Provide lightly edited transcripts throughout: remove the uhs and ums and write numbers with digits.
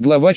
Глава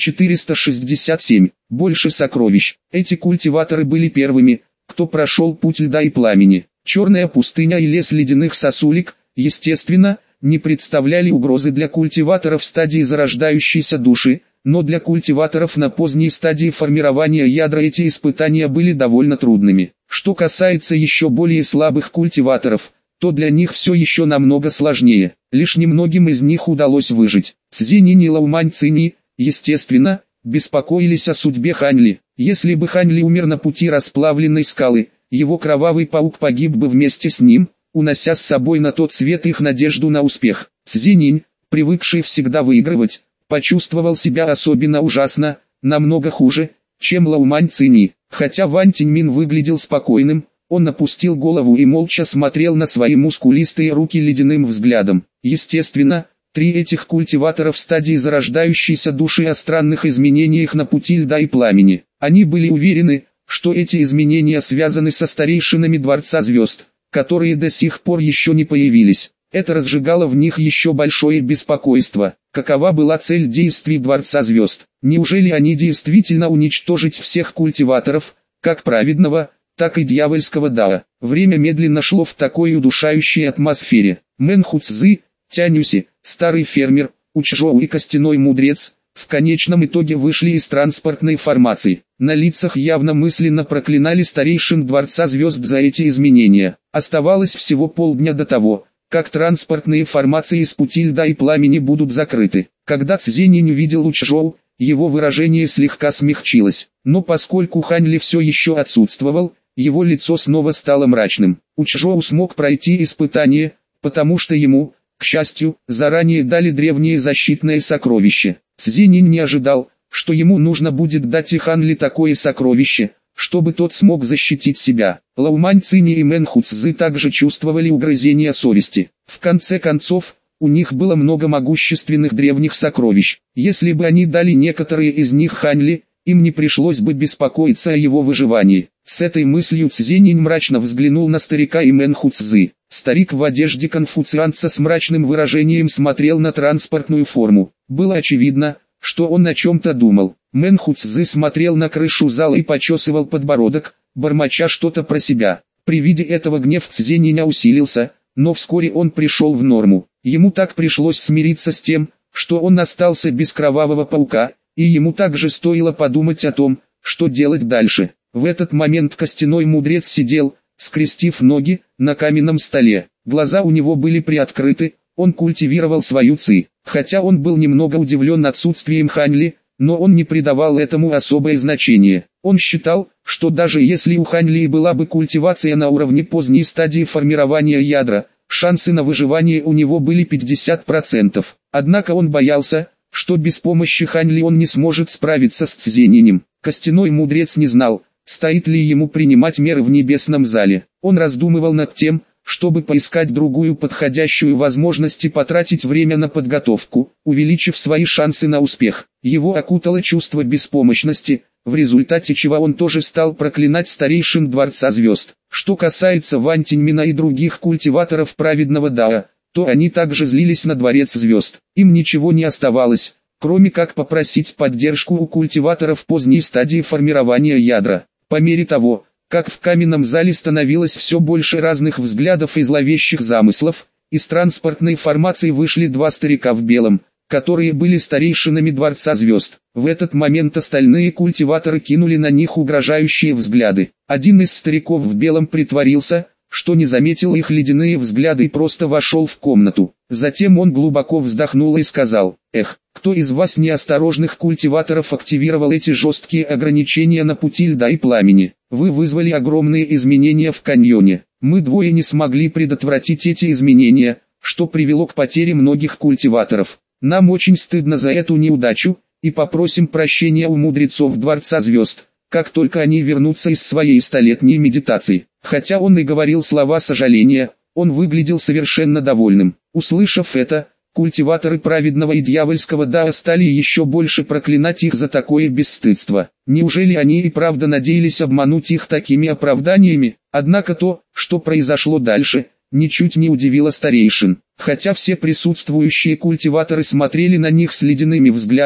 467. Больше сокровищ. Эти культиваторы были первыми, кто прошел путь льда и пламени. Черная пустыня и лес ледяных сосулек, естественно, не представляли угрозы для культиваторов в стадии зарождающейся души, но для культиваторов на поздней стадии формирования ядра эти испытания были довольно трудными. Что касается еще более слабых культиваторов, то для них все еще намного сложнее. Лишь немногим из них удалось выжить. Цзинин и Лаумань Цини, естественно, беспокоились о судьбе Ханьли. Если бы Ханьли умер на пути расплавленной скалы, его кровавый паук погиб бы вместе с ним, унося с собой на тот свет их надежду на успех. Цзинин, привыкший всегда выигрывать, почувствовал себя особенно ужасно, намного хуже, чем Лаумань Цини. Хотя Ван Тиньмин выглядел спокойным, он опустил голову и молча смотрел на свои мускулистые руки ледяным взглядом. Естественно, три этих культиватора в стадии зарождающейся души о странных изменениях на пути льда и пламени. Они были уверены, что эти изменения связаны со старейшинами Дворца Звезд, которые до сих пор еще не появились. Это разжигало в них еще большое беспокойство. Какова была цель действий Дворца Звезд? Неужели они действительно уничтожить всех культиваторов, как праведного, так и дьявольского Дао? Время медленно шло в такой удушающей атмосфере. Мэн Хуцзы, Тянюси, старый фермер, Учжоу и костяной мудрец, в конечном итоге вышли из транспортной формации. На лицах явно мысленно проклинали старейшин Дворца Звезд за эти изменения. Оставалось всего полдня до того, как транспортные формации из пути льда и пламени будут закрыты. Когда Цзинин увидел Учжоу, его выражение слегка смягчилось. Но поскольку Ханьли все еще отсутствовал, его лицо снова стало мрачным. Учжоу смог пройти испытание, потому что ему, к счастью, заранее дали древнее защитное сокровище. Цзинин не ожидал, что ему нужно будет дать и Ханли такое сокровище, чтобы тот смог защитить себя. Лаумань Цини и Мэн Хуцзы также чувствовали угрызения совести. В конце концов, у них было много могущественных древних сокровищ. Если бы они дали некоторые из них Ханли, им не пришлось бы беспокоиться о его выживании. С этой мыслью Цзинин мрачно взглянул на старика и Мэн Хуцзы. Старик в одежде конфуцианца с мрачным выражением смотрел на транспортную форму. Было очевидно, что он о чем-то думал. Мэн Хуцзы смотрел на крышу зала и почесывал подбородок, бормоча что-то про себя. При виде этого гнев Цзининя усилился, но вскоре он пришел в норму. Ему так пришлось смириться с тем, что он остался без кровавого паука, и ему также стоило подумать о том, что делать дальше. В этот момент костяной мудрец сидел, скрестив ноги, на каменном столе. Глаза у него были приоткрыты, он культивировал свою ци. Хотя он был немного удивлен отсутствием Ханьли, но он не придавал этому особое значение. Он считал, что даже если у Ханьли была бы культивация на уровне поздней стадии формирования ядра, шансы на выживание у него были 50%. Однако он боялся, что без помощи Ханьли он не сможет справиться с Цзининем. Костяной мудрец не знал, стоит ли ему принимать меры в небесном зале. Он раздумывал над тем, чтобы поискать другую подходящую возможность и потратить время на подготовку, увеличив свои шансы на успех. Его окутало чувство беспомощности, в результате чего он тоже стал проклинать старейшин Дворца Звезд. Что касается Ван Тиньмина и других культиваторов праведного Дао, то они также злились на Дворец Звезд. Им ничего не оставалось, кроме как попросить поддержку у культиваторов поздней стадии формирования ядра. По мере того, как в каменном зале становилось все больше разных взглядов и зловещих замыслов, из транспортной формации вышли два старика в белом, которые были старейшинами Дворца Звезд. В этот момент остальные культиваторы кинули на них угрожающие взгляды. Один из стариков в белом притворился, что не заметил их ледяные взгляды и просто вошел в комнату. Затем он глубоко вздохнул и сказал: «Эх, кто из вас неосторожных культиваторов активировал эти жесткие ограничения на пути льда и пламени? Вы вызвали огромные изменения в каньоне. Мы двое не смогли предотвратить эти изменения, что привело к потере многих культиваторов. Нам очень стыдно за эту неудачу, и попросим прощения у мудрецов Дворца Звезд, как только они вернутся из своей столетней медитации». Хотя он и говорил слова сожаления, он выглядел совершенно довольным. Услышав это, культиваторы праведного и дьявольского Дао стали еще больше проклинать их за такое бесстыдство. Неужели они и правда надеялись обмануть их такими оправданиями? Однако то, что произошло дальше, ничуть не удивило старейшин. Хотя все присутствующие культиваторы смотрели на них с ледяными взглядами,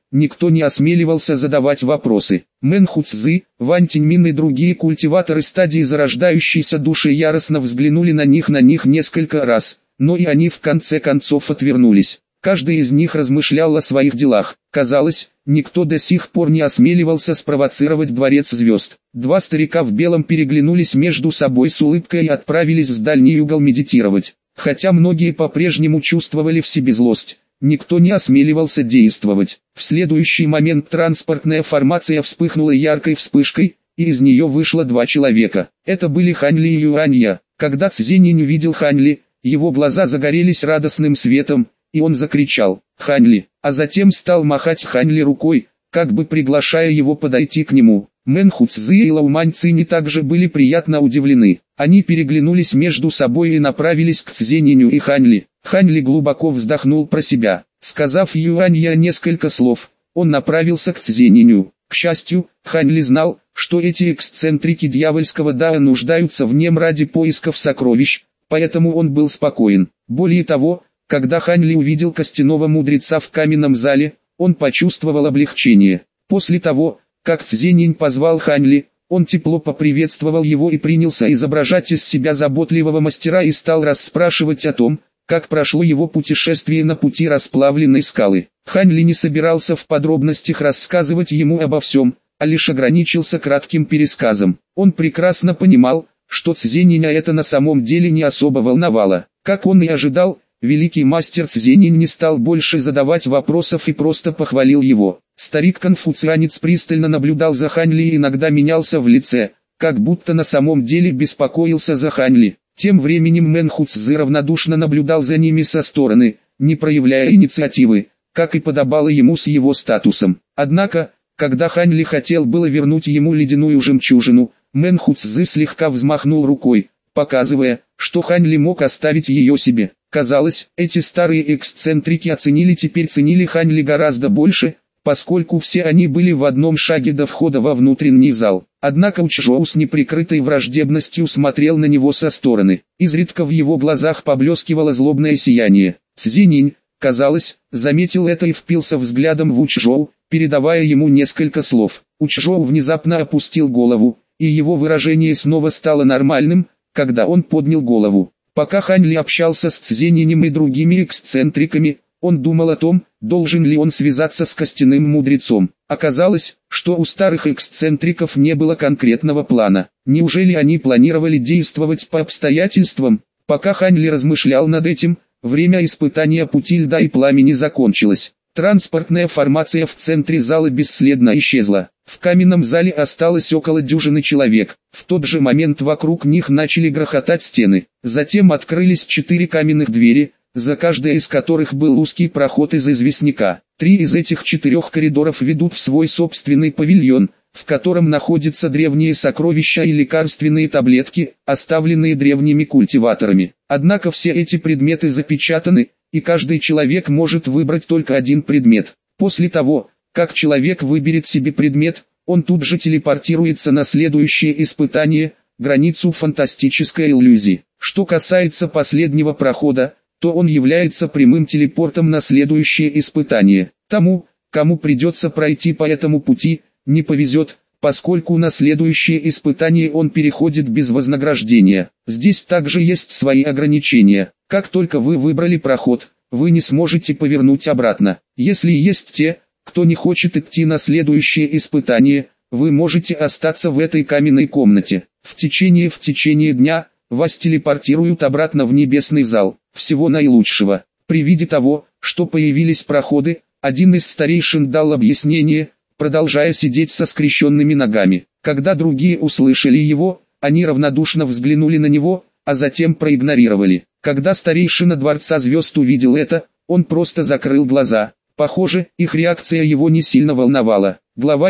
никто не осмеливался задавать вопросы. Мэн Хуцзы, Вань Тиньмин и другие культиваторы стадии зарождающейся души яростно взглянули на них несколько раз, но и они в конце концов отвернулись. Каждый из них размышлял о своих делах. Казалось, никто до сих пор не осмеливался спровоцировать дворец звезд. Два старика в белом переглянулись между собой с улыбкой и отправились в дальний угол медитировать. Хотя многие по-прежнему чувствовали в себе злость, никто не осмеливался действовать. В следующий момент транспортная формация вспыхнула яркой вспышкой, и из нее вышло два человека. Это были Хань Ли и Юанья. Когда Цзиньинь увидел Хань Ли, его глаза загорелись радостным светом, и он закричал «Хань Ли», а затем стал махать Хань Ли рукой, как бы приглашая его подойти к нему. Мэн Хуцзы и Лаумань Цинь также были приятно удивлены. Они переглянулись между собой и направились к Цзиньиню и Хань Ли. Хань Ли глубоко вздохнул про себя. Сказав Юанья несколько слов, он направился к Цзиньиню. К счастью, Хань Ли знал, что эти эксцентрики дьявольского Дао нуждаются в нем ради поисков сокровищ, поэтому он был спокоен. Более того, когда Хань Ли увидел костяного мудреца в каменном зале, он почувствовал облегчение. После того, как Цзиньинь позвал Хань Ли, он тепло поприветствовал его и принялся изображать из себя заботливого мастера и стал расспрашивать о том, как прошло его путешествие на пути расплавленной скалы. Хань Ли не собирался в подробностях рассказывать ему обо всем, а лишь ограничился кратким пересказом. Он прекрасно понимал, что Цзиньиня это на самом деле не особо волновало. Как он и ожидал, великий мастер Цзиньинь не стал больше задавать вопросов и просто похвалил его. Старик-конфуцианец пристально наблюдал за Хань Ли и иногда менялся в лице, как будто на самом деле беспокоился за Хань Ли. Тем временем Мэн Хуцзы равнодушно наблюдал за ними со стороны, не проявляя инициативы, как и подобало ему с его статусом. Однако, когда Хань Ли хотел было вернуть ему ледяную жемчужину, Мэн Хуцзы слегка взмахнул рукой, показывая, что Хань Ли мог оставить ее себе. Казалось, эти старые эксцентрики ценили Хань Ли гораздо больше, поскольку все они были в одном шаге до входа во внутренний зал. Однако Учжоу с неприкрытой враждебностью смотрел на него со стороны. Изредка в его глазах поблескивало злобное сияние. Цзиньинь, казалось, заметил это и впился взглядом в Учжоу, передавая ему несколько слов. Учжоу внезапно опустил голову, и его выражение снова стало нормальным, когда он поднял голову. Пока Хань Ли общался с Цзиньинем и другими эксцентриками, он думал о том, должен ли он связаться с костяным мудрецом. Оказалось, что у старых эксцентриков не было конкретного плана. Неужели они планировали действовать по обстоятельствам? Пока Хань Ли размышлял над этим, время испытания пути льда и пламени закончилось. Транспортная формация в центре зала бесследно исчезла. В каменном зале осталось около дюжины человек. В тот же момент вокруг них начали грохотать стены. Затем открылись 4 каменных двери, за каждой из которых был узкий проход из известняка. 3 из этих 4 коридоров ведут в свой собственный павильон, в котором находятся древние сокровища и лекарственные таблетки, оставленные древними культиваторами. Однако все эти предметы запечатаны, и каждый человек может выбрать только один предмет. После того, как человек выберет себе предмет, он тут же телепортируется на следующее испытание, границу фантастической иллюзии. Что касается последнего прохода, то он является прямым телепортом на следующее испытание. Тому, кому придется пройти по этому пути, не повезет, поскольку на следующее испытание он переходит без вознаграждения. Здесь также есть свои ограничения. Как только вы выбрали проход, вы не сможете повернуть обратно. Если есть те, кто не хочет идти на следующее испытание, вы можете остаться в этой каменной комнате. В течение дня вас телепортируют обратно в небесный зал. Всего наилучшего. При виде того, что появились проходы, один из старейшин дал объяснение, продолжая сидеть со скрещенными ногами. Когда другие услышали его, они равнодушно взглянули на него, а затем проигнорировали. Когда старейшина Дворца Звезд увидел это, он просто закрыл глаза. Похоже, их реакция его не сильно волновала. Глава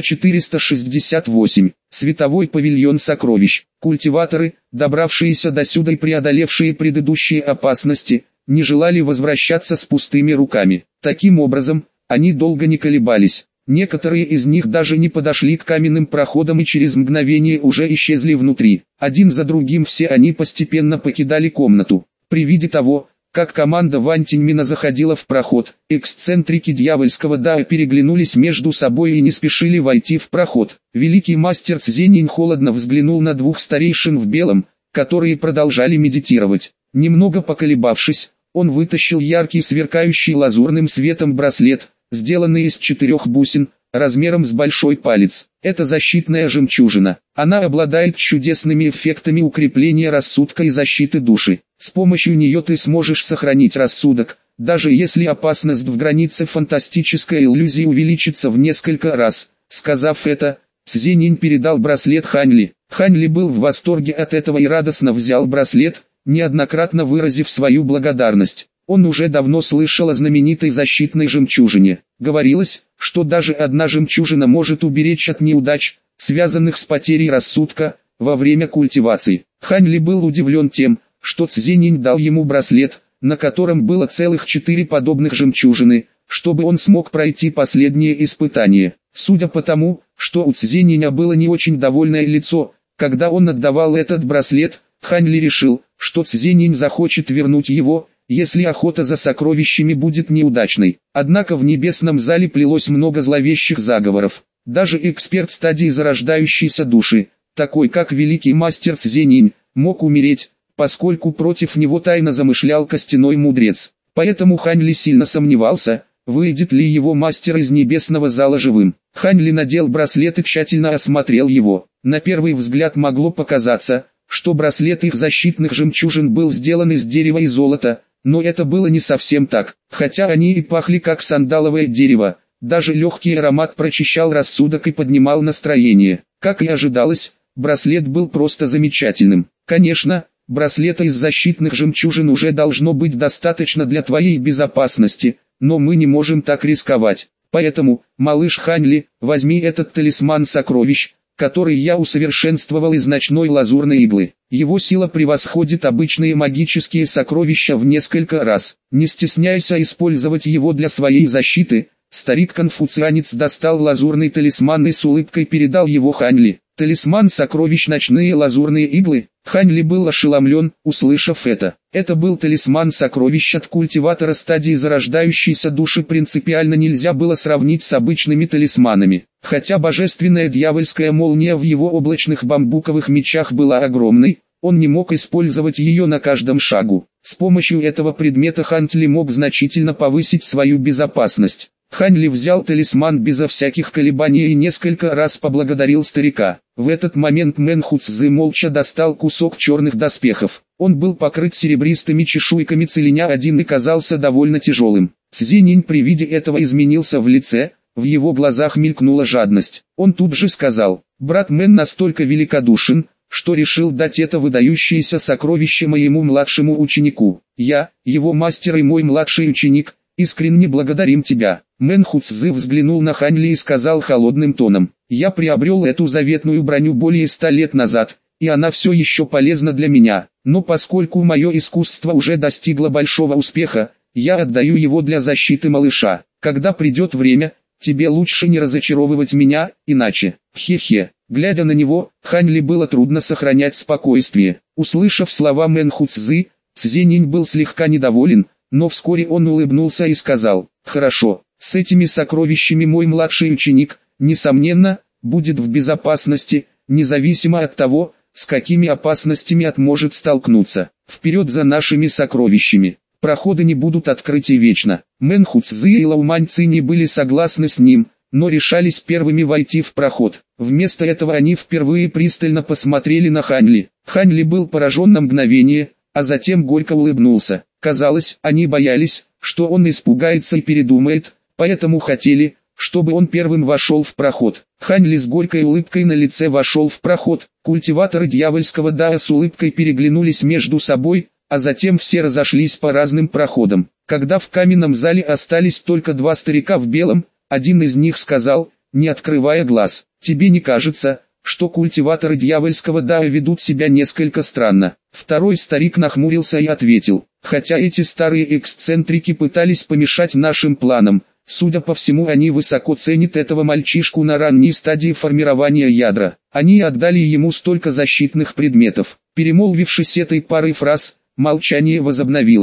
468. Световой павильон сокровищ. Культиваторы, добравшиеся до сюда и преодолевшие предыдущие опасности, не желали возвращаться с пустыми руками. Таким образом, они долго не колебались. Некоторые из них даже не подошли к каменным проходам и через мгновение уже исчезли внутри. Один за другим все они постепенно покидали комнату. При виде того, Как команда Ван Тиньмина заходила в проход, эксцентрики дьявольского Дао переглянулись между собой и не спешили войти в проход. Великий мастер Цзиньинь холодно взглянул на двух старейшин в белом, которые продолжали медитировать. Немного поколебавшись, он вытащил яркий сверкающий лазурным светом браслет, сделанный из 4 бусин, размером с большой палец. Это защитная жемчужина. Она обладает чудесными эффектами укрепления рассудка и защиты души. С помощью нее ты сможешь сохранить рассудок, даже если опасность в границе фантастической иллюзии увеличится в несколько раз. Сказав это, Цзиньинь передал браслет Хань Ли. Хань Ли был в восторге от этого и радостно взял браслет, неоднократно выразив свою благодарность. Он уже давно слышал о знаменитой защитной жемчужине. Говорилось, что даже одна жемчужина может уберечь от неудач, связанных с потерей рассудка, во время культивации. Хань Ли был удивлен тем, что Цзиньинь дал ему браслет, на котором было целых 4 подобных жемчужины, чтобы он смог пройти последнее испытание. Судя по тому, что у Цзиньиня было не очень довольное лицо, когда он отдавал этот браслет, Хань Ли решил, что Цзиньинь захочет вернуть его, если охота за сокровищами будет неудачной. Однако в небесном зале плелось много зловещих заговоров. Даже эксперт стадии зарождающейся души, такой как великий мастер Цзиньинь, мог умереть, поскольку против него тайно замышлял костяной мудрец. Поэтому Хань Ли сильно сомневался, выйдет ли его мастер из небесного зала живым. Хань Ли надел браслет и тщательно осмотрел его. На первый взгляд могло показаться, что браслет их защитных жемчужин был сделан из дерева и золота, но это было не совсем так. Хотя они и пахли как сандаловое дерево, даже легкий аромат прочищал рассудок и поднимал настроение. Как и ожидалось, браслет был просто замечательным. Конечно, браслета из защитных жемчужин уже должно быть достаточно для твоей безопасности, но мы не можем так рисковать. Поэтому, малыш Хань Ли, возьми этот талисман сокровищ, который я усовершенствовал из ночной лазурной иглы. Его сила превосходит обычные магические сокровища в несколько раз. Не стесняйся использовать его для своей защиты. Старик-конфуцианец достал лазурный талисман и с улыбкой передал его Хань Ли. Талисман сокровищ ночные лазурные иглы. Хань Ли был ошеломлен, услышав это. Это был талисман сокровищ от культиватора стадии зарождающейся души, принципиально нельзя было сравнить с обычными талисманами. Хотя божественная дьявольская молния в его облачных бамбуковых мечах была огромной, он не мог использовать ее на каждом шагу. С помощью этого предмета Хань Ли мог значительно повысить свою безопасность. Хань Ли взял талисман безо всяких колебаний и несколько раз поблагодарил старика. В этот момент Мэн Ху Цзы молча достал кусок черных доспехов. Он был покрыт серебристыми чешуйками целиня один и казался довольно тяжелым. Цзиньинь при виде этого изменился в лице, в его глазах мелькнула жадность. Он тут же сказал: «Брат Мэн настолько великодушен, что решил дать это выдающееся сокровище моему младшему ученику. Я, его мастер и мой младший ученик, искренне благодарим тебя». Мэн Ху Цзы взглянул на Хань Ли и сказал холодным тоном: «Я приобрел эту заветную броню более 100 лет назад, и она все еще полезна для меня. Но поскольку мое искусство уже достигло большого успеха, я отдаю его для защиты малыша. Когда придет время, тебе лучше не разочаровывать меня, иначе». Хе-хе. Глядя на него, Хань Ли было трудно сохранять спокойствие. Услышав слова Мэн Ху Цзы, Цзиньинь был слегка недоволен, но вскоре он улыбнулся и сказал: «Хорошо, с этими сокровищами мой младший ученик, несомненно, будет в безопасности, независимо от того, с какими опасностями может столкнуться. Вперед за нашими сокровищами. Проходы не будут открыты вечно». Мэн Ху Цзы и Лаумань Цинь были согласны с ним, но решались первыми войти в проход. Вместо этого они впервые пристально посмотрели на Хань Ли. Хань Ли был поражен на мгновение, а затем горько улыбнулся. Казалось, они боялись, что он испугается и передумает, поэтому хотели, чтобы он первым вошел в проход. Хань Ли с горькой улыбкой на лице вошел в проход. Культиваторы дьявольского Дао с улыбкой переглянулись между собой, а затем все разошлись по разным проходам. Когда в каменном зале остались только 2 старика в белом, один из них сказал, не открывая глаз: «Тебе не кажется, что культиваторы дьявольского Дао ведут себя несколько странно?» Второй старик нахмурился и ответил: «Хотя эти старые эксцентрики пытались помешать нашим планам, судя по всему, они высоко ценят этого мальчишку на ранней стадии формирования ядра. Они отдали ему столько защитных предметов». Перемолвившись этой парой фраз, молчание возобновилось.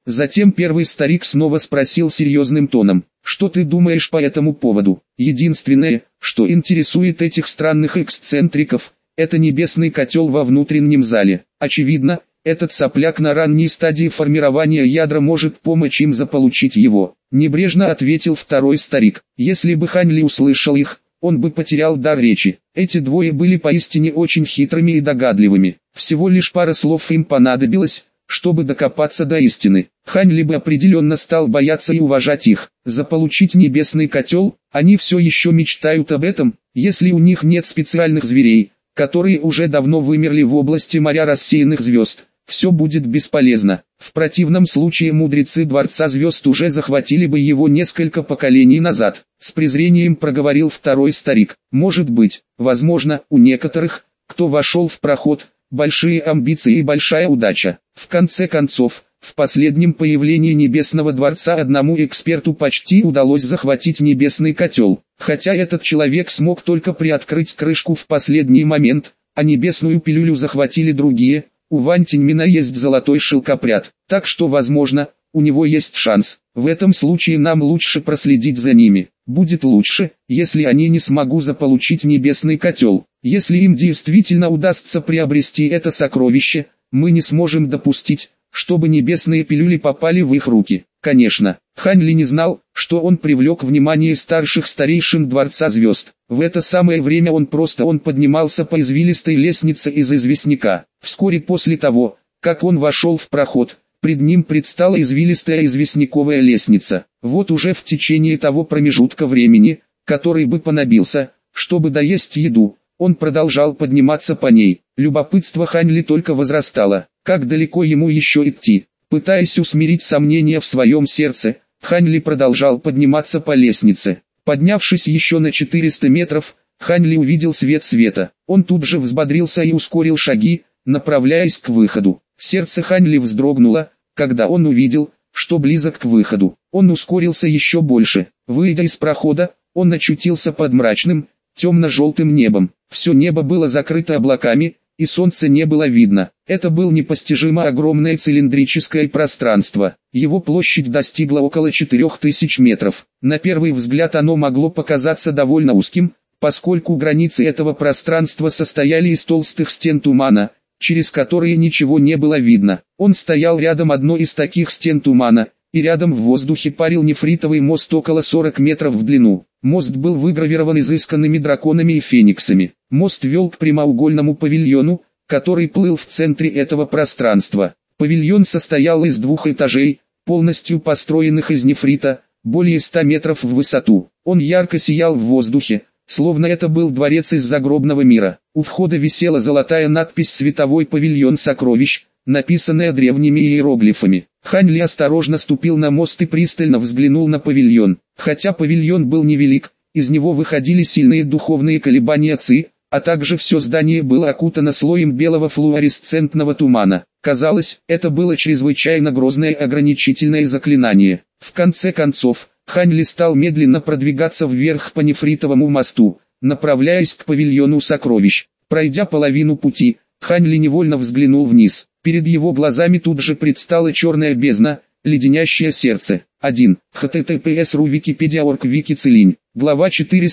Затем первый старик снова спросил серьезным тоном: «Что ты думаешь по этому поводу?» «Единственное, что интересует этих странных эксцентриков, это небесный котел во внутреннем зале. Очевидно, этот сопляк на ранней стадии формирования ядра может помочь им заполучить его», — небрежно ответил второй старик. Если бы Хань Ли услышал их, он бы потерял дар речи. Эти двое были поистине очень хитрыми и догадливыми. Всего лишь пара слов им понадобилось, чтобы докопаться до истины. Хань Ли бы определенно стал бояться и уважать их. Заполучить небесный котел, они все еще мечтают об этом, если у них нет специальных зверей, которые уже давно вымерли в области моря рассеянных звезд. Все будет бесполезно. В противном случае мудрецы Дворца Звезд уже захватили бы его несколько поколений назад. С презрением проговорил второй старик. Может быть, возможно, у некоторых, кто вошел в проход, большие амбиции и большая удача. В конце концов, в последнем появлении Небесного Дворца одному эксперту почти удалось захватить небесный котел. Хотя этот человек смог только приоткрыть крышку в последний момент, а небесную пилюлю захватили другие. У Вань Тиньмина есть золотой шелкопряд, так что возможно, у него есть шанс. В этом случае нам лучше проследить за ними. Будет лучше, если они не смогут заполучить небесный котел. Если им действительно удастся приобрести это сокровище, мы не сможем допустить, чтобы небесные пилюли попали в их руки. Конечно, Хань Ли не знал, что он привлек внимание старших старейшин Дворца Звезд. В это самое время он поднимался по извилистой лестнице из известняка. Вскоре после того, как он вошел в проход, пред ним предстала извилистая известняковая лестница. Вот уже в течение того промежутка времени, который бы понадобился, чтобы доесть еду, он продолжал подниматься по ней. Любопытство Хань Ли только возрастало. Как далеко ему еще идти? Пытаясь усмирить сомнения в своем сердце, Хань Ли продолжал подниматься по лестнице. Поднявшись еще на 400 метров, Хань Ли увидел свет света. Он тут же взбодрился и ускорил шаги, направляясь к выходу. Сердце Хань Ли вздрогнуло, когда он увидел, что близок к выходу. Он ускорился еще больше. Выйдя из прохода, он очутился под мрачным, темно-желтым небом. Все небо было закрыто облаками, и солнца не было видно. Это было непостижимо огромное цилиндрическое пространство. Его площадь достигла около 4000 метров. На первый взгляд оно могло показаться довольно узким, поскольку границы этого пространства состояли из толстых стен тумана, через которые ничего не было видно. Он стоял рядом одной из таких стен тумана, и рядом в воздухе парил нефритовый мост около 40 метров в длину. Мост был выгравирован изысканными драконами и фениксами. Мост вел к прямоугольному павильону, который плыл в центре этого пространства. Павильон состоял из 2 этажей, полностью построенных из нефрита, более 100 метров в высоту. Он ярко сиял в воздухе, словно это был дворец из загробного мира. У входа висела золотая надпись «Световой павильон сокровищ», написанная древними иероглифами. Хань Ли осторожно ступил на мост и пристально взглянул на павильон. Хотя павильон был невелик, из него выходили сильные духовные колебания ци, а также все здание было окутано слоем белого флуоресцентного тумана. Казалось, это было чрезвычайно грозное ограничительное заклинание. В конце концов, Хань Ли стал медленно продвигаться вверх по нефритовому мосту, направляясь к павильону сокровищ. Пройдя половину пути, Хань Ли невольно взглянул вниз. Перед его глазами тут же предстала черная бездна, леденящее сердце. 1. https://ru Wikipedia.org Wiki Целинь. Глава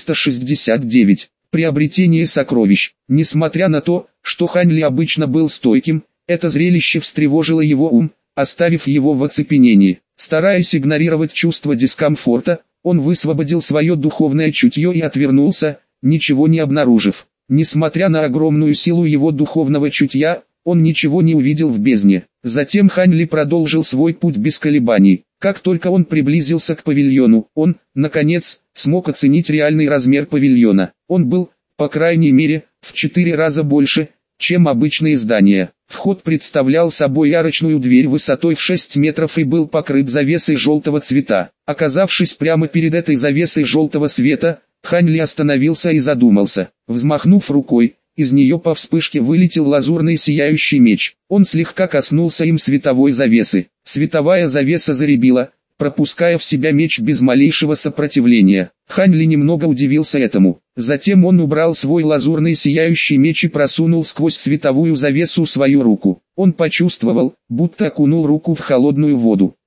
469. Приобретение сокровищ. Несмотря на то, что Хань Ли обычно был стойким, это зрелище встревожило его ум, оставив его в оцепенении. Стараясь игнорировать чувство дискомфорта, он высвободил свое духовное чутье и отвернулся, ничего не обнаружив. Несмотря на огромную силу его духовного чутья, он ничего не увидел в бездне. Затем Хань Ли продолжил свой путь без колебаний. Как только он приблизился к павильону, он, наконец, смог оценить реальный размер павильона. Он был, по крайней мере, в 4 раза больше, чем обычные здания. Вход представлял собой арочную дверь высотой в 6 метров и был покрыт завесой желтого цвета. Оказавшись прямо перед этой завесой желтого света, Хань Ли остановился и задумался. Взмахнув рукой, из нее по вспышке вылетел лазурный сияющий меч. Он слегка коснулся им световой завесы. Световая завеса заребила, пропуская в себя меч без малейшего сопротивления. Хань Ли немного удивился этому. Затем он убрал свой лазурный сияющий меч и просунул сквозь световую завесу свою руку. Он почувствовал, будто окунул руку в холодную воду.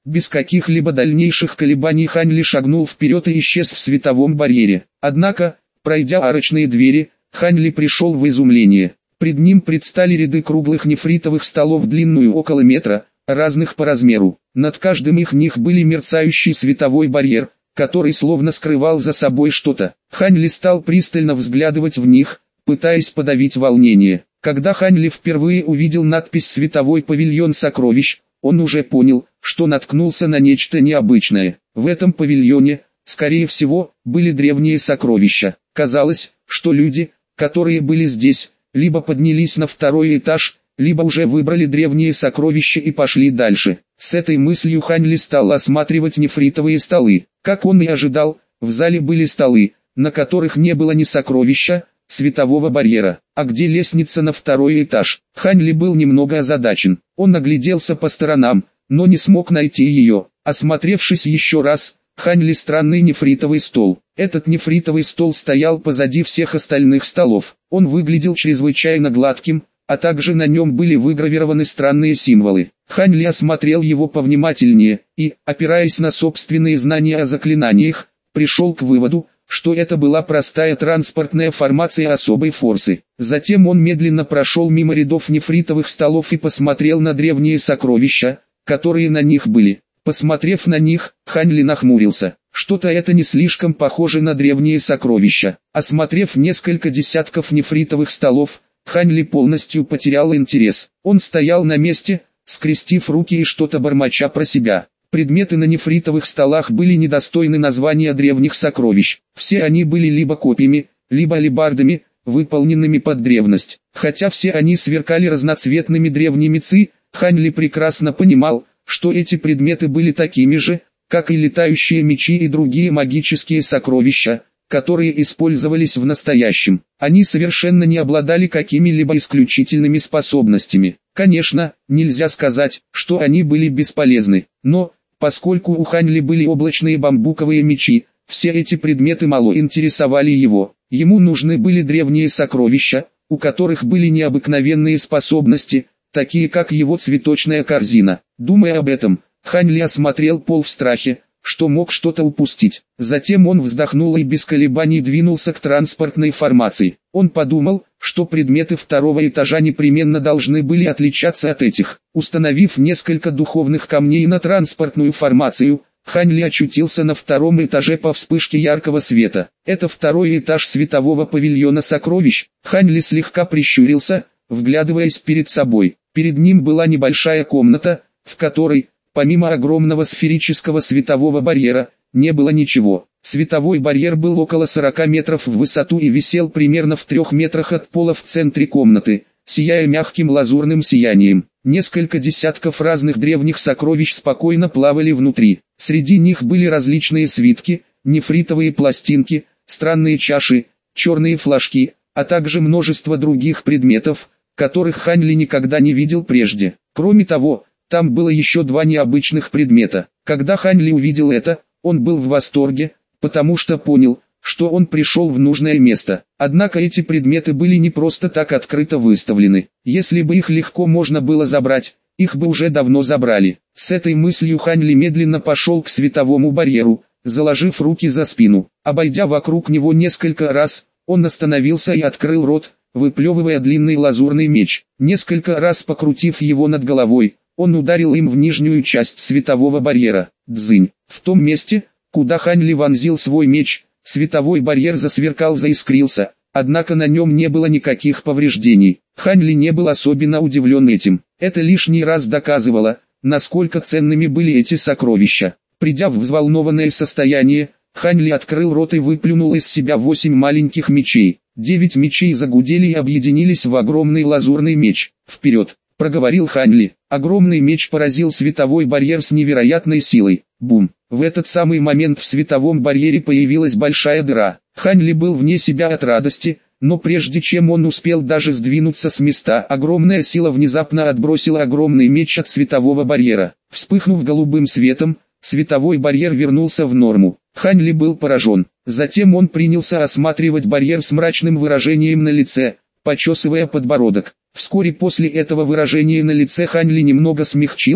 Без каких-либо дальнейших колебаний Хань Ли шагнул вперед и исчез в световом барьере. Однако, пройдя арочные двери, Хань Ли пришел в изумление. Пред ним предстали ряды круглых нефритовых столов длиною около метра, разных по размеру. Над каждым их них были мерцающий световой барьер, который словно скрывал за собой что-то. Хань Ли стал пристально взглядывать в них, пытаясь подавить волнение. Когда Хань Ли впервые увидел надпись «Световой павильон сокровищ», он уже понял, что наткнулся на нечто необычное. В этом павильоне, скорее всего, были древние сокровища. Казалось, что люди, которые были здесь, либо поднялись на второй этаж, либо уже выбрали древние сокровища и пошли дальше. С этой мыслью Хань Ли стал осматривать нефритовые столы. Как он и ожидал, в зале были столы, на которых не было ни сокровища, светового барьера. А где лестница на второй этаж? Хань Ли был немного озадачен. Он огляделся по сторонам, но не смог найти ее. Осмотревшись еще раз, Хань Ли странный нефритовый стол. Этот нефритовый стол стоял позади всех остальных столов. Он выглядел чрезвычайно гладким, а также на нем были выгравированы странные символы. Хань Ли осмотрел его повнимательнее и, опираясь на собственные знания о заклинаниях, пришел к выводу, что это была простая транспортная формация особой форсы. Затем он медленно прошел мимо рядов нефритовых столов и посмотрел на древние сокровища, которые на них были. Посмотрев на них, Хань Ли нахмурился. Что-то это не слишком похоже на древние сокровища. Осмотрев несколько десятков нефритовых столов, Хань Ли полностью потерял интерес. Он стоял на месте, скрестив руки и что-то бормоча про себя. Предметы на нефритовых столах были недостойны названия древних сокровищ. Все они были либо копьями, либо алебардами, выполненными под древность. Хотя все они сверкали разноцветными древними ци, Хань Ли прекрасно понимал, что эти предметы были такими же, как и летающие мечи и другие магические сокровища, которые использовались в настоящем. Они совершенно не обладали какими-либо исключительными способностями. Конечно, нельзя сказать, что они были бесполезны, но, поскольку у Хань Ли были облачные бамбуковые мечи, все эти предметы мало интересовали его. Ему нужны были древние сокровища, у которых были необыкновенные способности, такие как его цветочная корзина. Думая об этом, Хань Ли осмотрел пол в страхе, что мог что-то упустить. Затем он вздохнул и без колебаний двинулся к транспортной формации. Он подумал, что предметы второго этажа непременно должны были отличаться от этих. Установив несколько духовных камней на транспортную формацию, Хань Ли очутился на втором этаже по вспышке яркого света. Это второй этаж светового павильона сокровищ. Хань Ли слегка прищурился, вглядываясь перед собой. Перед ним была небольшая комната, в которой, помимо огромного сферического светового барьера, не было ничего. Световой барьер был около 40 метров в высоту и висел примерно в 3 метрах от пола в центре комнаты, сияя мягким лазурным сиянием. Несколько десятков разных древних сокровищ спокойно плавали внутри. Среди них были различные свитки, нефритовые пластинки, странные чаши, черные флажки, а также множество других предметов, которых Хань Ли никогда не видел прежде. Кроме того, там было еще 2 необычных предмета. Когда Хань Ли увидел это, он был в восторге, потому что понял, что он пришел в нужное место. Однако эти предметы были не просто так открыто выставлены. Если бы их легко можно было забрать, их бы уже давно забрали. С этой мыслью Хань Ли медленно пошел к световому барьеру, заложив руки за спину. Обойдя вокруг него несколько раз, он остановился и открыл рот, выплевывая длинный лазурный меч. Несколько раз покрутив его над головой, он ударил им в нижнюю часть светового барьера. Дзынь. В том месте, куда Хань Ли вонзил свой меч, световой барьер засверкал, заискрился, однако на нем не было никаких повреждений. Хань Ли не был особенно удивлен этим. Это лишний раз доказывало, насколько ценными были эти сокровища. Придя в взволнованное состояние, Хань Ли открыл рот и выплюнул из себя 8 маленьких мечей. 9 мечей загудели и объединились в огромный лазурный меч. «Вперед!» — проговорил Хань Ли. Огромный меч поразил световой барьер с невероятной силой. Бум! В этот самый момент в световом барьере появилась большая дыра. Хань Ли был вне себя от радости, но прежде чем он успел даже сдвинуться с места, огромная сила внезапно отбросила огромный меч от светового барьера. Вспыхнув голубым светом, световой барьер вернулся в норму. Хань Ли был поражен. Затем он принялся осматривать барьер с мрачным выражением на лице, почесывая подбородок. Вскоре после этого выражение на лице Хань Ли немного смягчилось,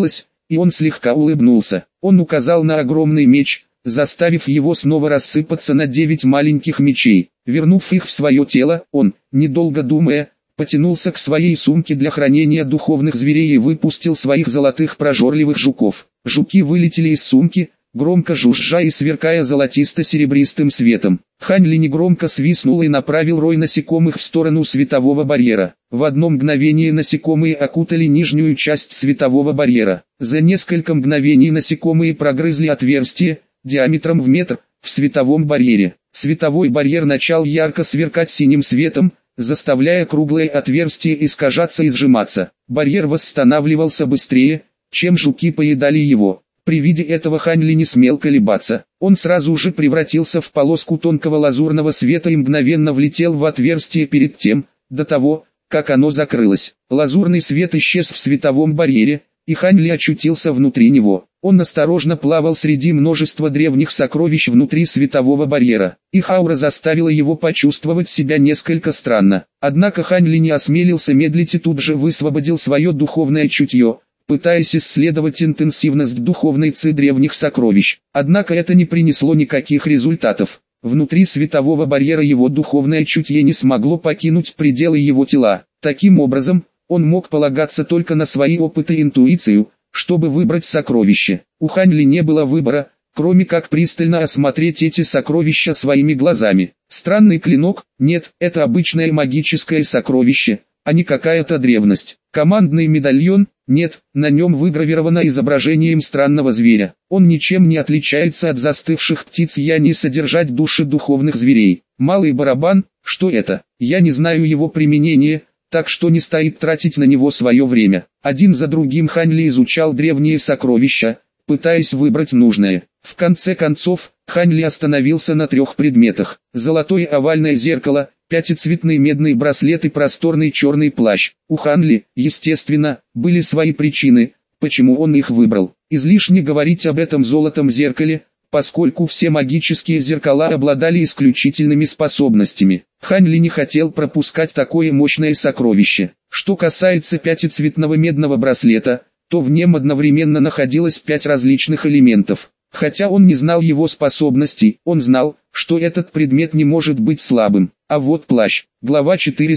и он слегка улыбнулся. Он указал на огромный меч, заставив его снова рассыпаться на 9 маленьких мечей. Вернув их в свое тело, он, недолго думая, потянулся к своей сумке для хранения духовных зверей и выпустил своих золотых прожорливых жуков. Жуки вылетели из сумки, громко жужжа и сверкая золотисто-серебристым светом. Хань Ли негромко свистнул и направил рой насекомых в сторону светового барьера. В одно мгновение насекомые окутали нижнюю часть светового барьера. За несколько мгновений насекомые прогрызли отверстие, диаметром в метр, в световом барьере. Световой барьер начал ярко сверкать синим светом, заставляя круглое отверстие искажаться и сжиматься. Барьер восстанавливался быстрее, чем жуки поедали его. При виде этого Хань Ли не смел колебаться. Он сразу же превратился в полоску тонкого лазурного света и мгновенно влетел в отверстие перед тем, до того, как оно закрылось. Лазурный свет исчез в световом барьере, и Хань Ли очутился внутри него. Он осторожно плавал среди множества древних сокровищ внутри светового барьера. Их аура заставила его почувствовать себя несколько странно. Однако Хань Ли не осмелился медлить и тут же высвободил свое духовное чутье, пытаясь исследовать интенсивность духовной ци древних сокровищ. Однако это не принесло никаких результатов. Внутри светового барьера его духовное чутье не смогло покинуть пределы его тела. Таким образом, он мог полагаться только на свои опыты и интуицию, чтобы выбрать сокровище. У Хань Ли не было выбора, кроме как пристально осмотреть эти сокровища своими глазами. Странный клинок? Нет, это обычное магическое сокровище, а не какая-то древность. Командный медальон? Нет, на нем выгравировано изображением странного зверя. Он ничем не отличается от застывших птиц, я не содержать души духовных зверей. Малый барабан? Что это? Я не знаю его применения, так что не стоит тратить на него свое время. Один за другим Хань Ли изучал древние сокровища, пытаясь выбрать нужное. В конце концов, Хань Ли остановился на 3 предметах: золотое овальное зеркало, пятицветный медный браслет и просторный черный плащ. У Хань Ли, естественно, были свои причины, почему он их выбрал. Излишне говорить об этом золотом зеркале, поскольку все магические зеркала обладали исключительными способностями. Хань Ли не хотел пропускать такое мощное сокровище. Что касается пятицветного медного браслета, то в нем одновременно находилось 5 различных элементов. Хотя он не знал его способностей, он знал, что этот предмет не может быть слабым. А вот плащ. Глава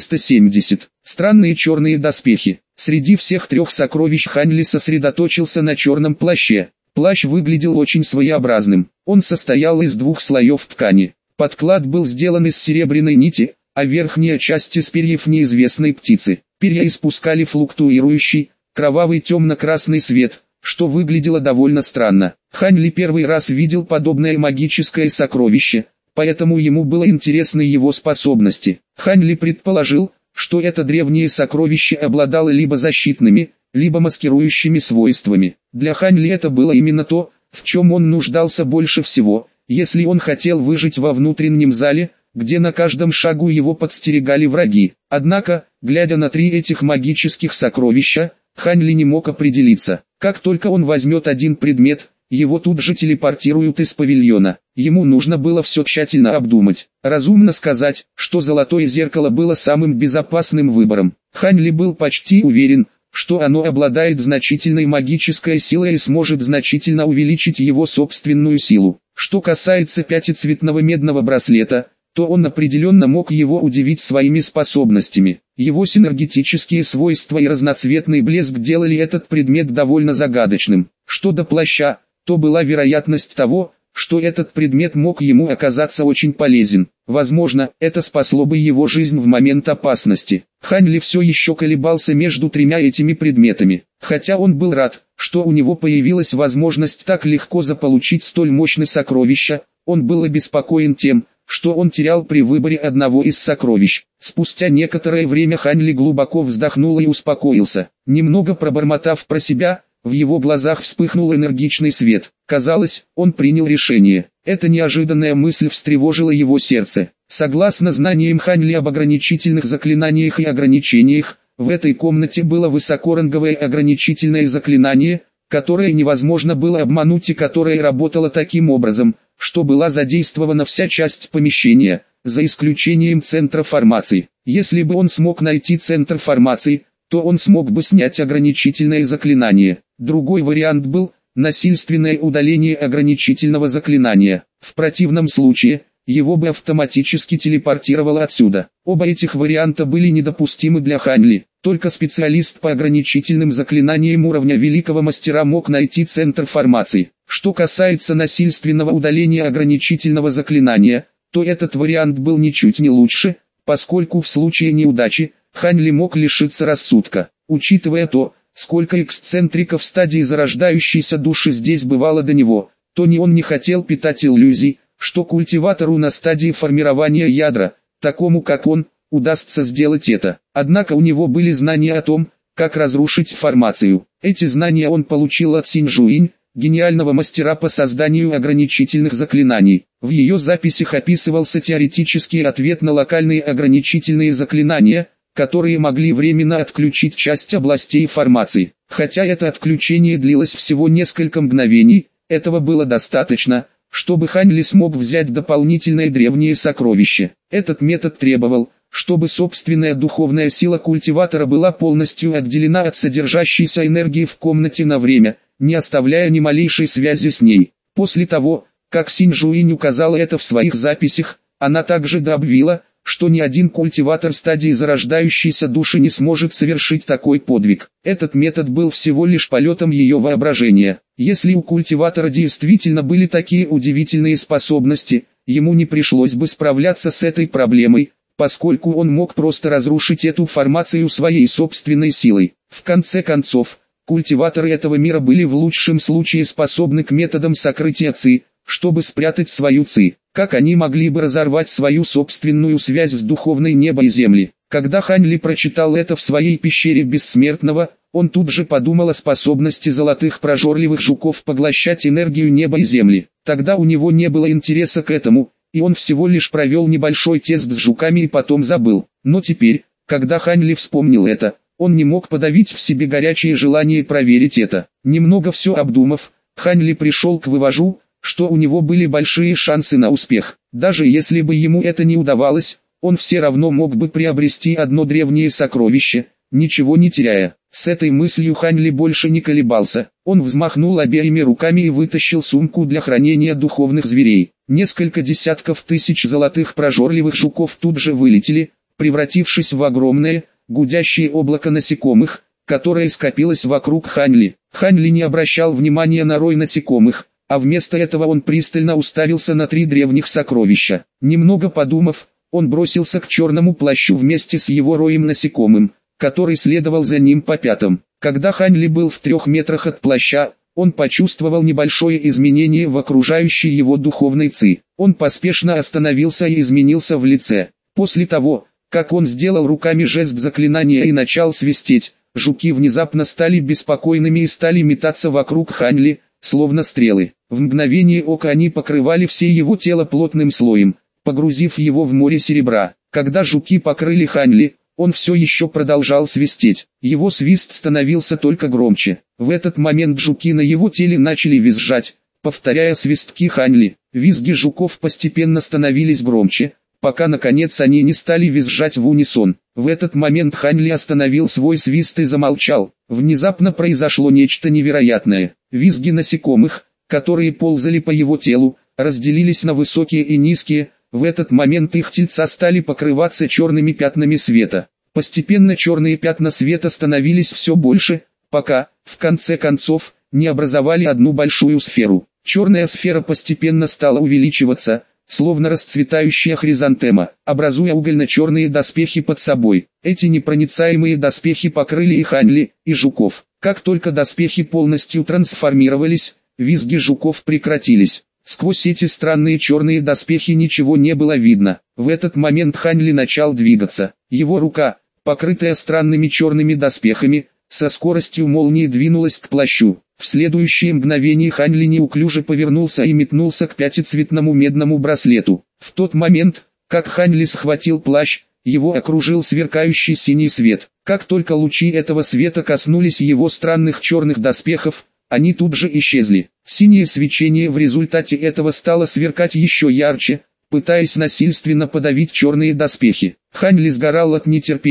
470. Странные черные доспехи. Среди всех 3 сокровищ Хань Ли сосредоточился на черном плаще. Плащ выглядел очень своеобразным. Он состоял из 2 слоев ткани. Подклад был сделан из серебряной нити, а верхняя часть из перьев неизвестной птицы. Перья испускали флуктуирующий, кровавый темно-красный свет, что выглядело довольно странно. Хань Ли первый раз видел подобное магическое сокровище, поэтому ему было интересны его способности. Хань Ли предположил, что это древнее сокровище обладало либо защитными, либо маскирующими свойствами. Для Хань Ли это было именно то, в чем он нуждался больше всего, если он хотел выжить во внутреннем зале, где на каждом шагу его подстерегали враги. Однако, глядя на 3 этих магических сокровища, Хань Ли не мог определиться. Как только он возьмет один предмет, его тут же телепортируют из павильона. Ему нужно было все тщательно обдумать. Разумно сказать, что золотое зеркало было самым безопасным выбором. Хань Ли был почти уверен, что оно обладает значительной магической силой и сможет значительно увеличить его собственную силу. Что касается пятицветного медного браслета, то он определенно мог его удивить своими способностями. Его синергетические свойства и разноцветный блеск делали этот предмет довольно загадочным. Что до плаща, то была вероятность того, что этот предмет мог ему оказаться очень полезен. Возможно, это спасло бы его жизнь в момент опасности. Хань Ли все еще колебался между 3 этими предметами. Хотя он был рад, что у него появилась возможность так легко заполучить столь мощное сокровище, он был обеспокоен тем, что он терял при выборе одного из сокровищ. Спустя некоторое время Хань Ли глубоко вздохнул и успокоился. Немного пробормотав про себя, в его глазах вспыхнул энергичный свет. Казалось, он принял решение. Эта неожиданная мысль встревожила его сердце. Согласно знаниям Хань Ли об ограничительных заклинаниях и ограничениях, в этой комнате было высокоранговое ограничительное заклинание, которое невозможно было обмануть и которое работало таким образом, что была задействована вся часть помещения, за исключением центра формации. Если бы он смог найти центр формации, то он смог бы снять ограничительное заклинание. Другой вариант был насильственное удаление ограничительного заклинания. В противном случае, его бы автоматически телепортировало отсюда. Оба этих варианта были недопустимы для Хань Ли. Только специалист по ограничительным заклинаниям уровня великого мастера мог найти центр формации. Что касается насильственного удаления ограничительного заклинания, то этот вариант был ничуть не лучше, поскольку в случае неудачи, Хань Ли мог лишиться рассудка. Учитывая то, сколько эксцентриков стадии зарождающейся души здесь бывало до него, то ни он не хотел питать иллюзий, что культиватору на стадии формирования ядра, такому как он, удастся сделать это. Однако у него были знания о том, как разрушить формацию. Эти знания он получил от Синь Жуинь, гениального мастера по созданию ограничительных заклинаний. В ее записях описывался теоретический ответ на локальные ограничительные заклинания, которые могли временно отключить часть областей формации. Хотя это отключение длилось всего несколько мгновений, этого было достаточно, чтобы Хань Ли смог взять дополнительное древнее сокровище. Этот метод требовал, чтобы собственная духовная сила культиватора была полностью отделена от содержащейся энергии в комнате на время, не оставляя ни малейшей связи с ней. После того, как Синь Жуинь указала это в своих записях, она также объявила, что ни один культиватор стадии зарождающейся души не сможет совершить такой подвиг. Этот метод был всего лишь полетом ее воображения. Если у культиватора действительно были такие удивительные способности, ему не пришлось бы справляться с этой проблемой, поскольку он мог просто разрушить эту формацию своей собственной силой. В конце концов, культиваторы этого мира были в лучшем случае способны к методам сокрытия ци, чтобы спрятать свою ци. Как они могли бы разорвать свою собственную связь с духовной неба и земли? Когда Хань Ли прочитал это в своей пещере Бессмертного, он тут же подумал о способности золотых прожорливых жуков поглощать энергию неба и земли. Тогда у него не было интереса к этому, и он всего лишь провел небольшой тест с жуками и потом забыл. Но теперь, когда Хань Ли вспомнил это, он не мог подавить в себе горячее желание проверить это. Немного все обдумав, Хань Ли пришел к выводу, что у него были большие шансы на успех. Даже если бы ему это не удавалось, он все равно мог бы приобрести одно древнее сокровище, ничего не теряя. С этой мыслью Хань Ли больше не колебался. Он взмахнул обеими руками и вытащил сумку для хранения духовных зверей. Несколько десятков тысяч золотых прожорливых жуков тут же вылетели, превратившись в огромное, гудящее облако насекомых, которое скопилось вокруг Хань Ли. Хань Ли не обращал внимания на рой насекомых, а вместо этого он пристально уставился на три древних сокровища. Немного подумав, он бросился к черному плащу вместе с его роем насекомым, который следовал за ним по пятам. Когда Хань Ли был в 3 метрах от плаща, он почувствовал небольшое изменение в окружающей его духовной ци. Он поспешно остановился и изменился в лице. После того, как он сделал руками жест заклинания и начал свистеть, жуки внезапно стали беспокойными и стали метаться вокруг Хань Ли, словно стрелы. В мгновение ока они покрывали все его тело плотным слоем, погрузив его в море серебра. Когда жуки покрыли Хань Ли, он все еще продолжал свистеть. Его свист становился только громче. В этот момент жуки на его теле начали визжать, повторяя свистки Хань Ли. Визги жуков постепенно становились громче, пока наконец они не стали визжать в унисон. В этот момент Хань Ли остановил свой свист и замолчал. Внезапно произошло нечто невероятное. Визги насекомых, которые ползали по его телу, разделились на высокие и низкие. В этот момент их тельца стали покрываться черными пятнами света. Постепенно черные пятна света становились все больше, пока, в конце концов, не образовали одну большую сферу. Черная сфера постепенно стала увеличиваться, словно расцветающая хризантема, образуя угольно-черные доспехи под собой. Эти непроницаемые доспехи покрыли и Хань Ли, и жуков. Как только доспехи полностью трансформировались, визги жуков прекратились. Сквозь эти странные черные доспехи ничего не было видно. В этот момент Хань Ли начал двигаться. Его рука, покрытая странными черными доспехами, со скоростью молнии двинулась к плащу. В следующее мгновение Хань Ли неуклюже повернулся и метнулся к пятицветному медному браслету. В тот момент, как Хань Ли схватил плащ, его окружил сверкающий синий свет. Как только лучи этого света коснулись его странных черных доспехов, они тут же исчезли. Синее свечение в результате этого стало сверкать еще ярче, пытаясь насильственно подавить черные доспехи. Хань Ли сгорал от нетерпения,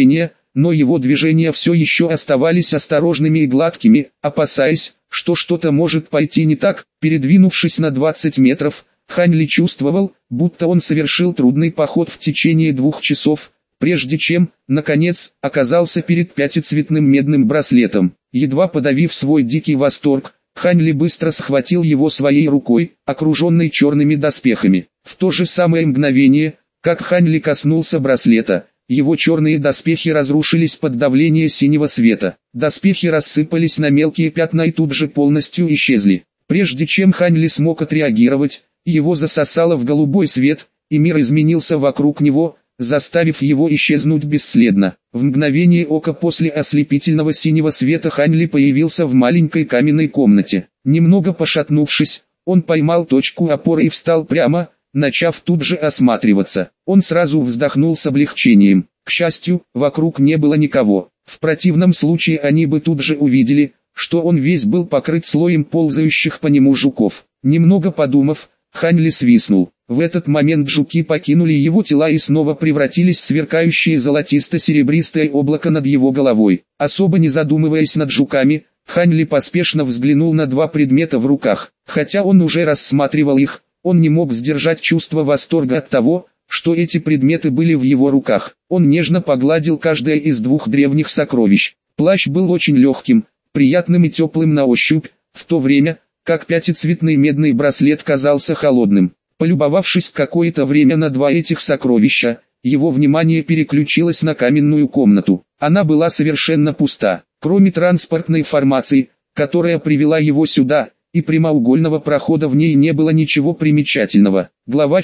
но его движения все еще оставались осторожными и гладкими, опасаясь, что что-то может пойти не так. Передвинувшись на 20 метров, Хань Ли чувствовал, будто он совершил трудный поход в течение 2 часов, прежде чем, наконец, оказался перед пятицветным медным браслетом. Едва подавив свой дикий восторг, Хань Ли быстро схватил его своей рукой, окруженной черными доспехами. В то же самое мгновение, как Хань Ли коснулся браслета, его черные доспехи разрушились под давлением синего света. Доспехи рассыпались на мелкие пятна и тут же полностью исчезли. Прежде чем Хань Ли смог отреагировать, его засосало в голубой свет, и мир изменился вокруг него, заставив его исчезнуть бесследно. В мгновение ока после ослепительного синего света Хань Ли появился в маленькой каменной комнате. Немного пошатнувшись, он поймал точку опоры и встал прямо, начав тут же осматриваться. Он сразу вздохнул с облегчением. К счастью, вокруг не было никого. В противном случае они бы тут же увидели, что он весь был покрыт слоем ползающих по нему жуков. Немного подумав, Хань Ли свистнул. В этот момент жуки покинули его тела и снова превратились в сверкающее золотисто-серебристое облако над его головой. Особо не задумываясь над жуками, Хань Ли поспешно взглянул на 2 предмета в руках. Хотя он уже рассматривал их, он не мог сдержать чувство восторга от того, что эти предметы были в его руках. Он нежно погладил каждое из 2 древних сокровищ. Плащ был очень легким, приятным и теплым на ощупь, в то время, как пятицветный медный браслет казался холодным. Полюбовавшись какое-то время на 2 этих сокровища, его внимание переключилось на каменную комнату. Она была совершенно пуста, кроме транспортной формации, которая привела его сюда, и прямоугольного прохода в ней не было ничего примечательного. Глава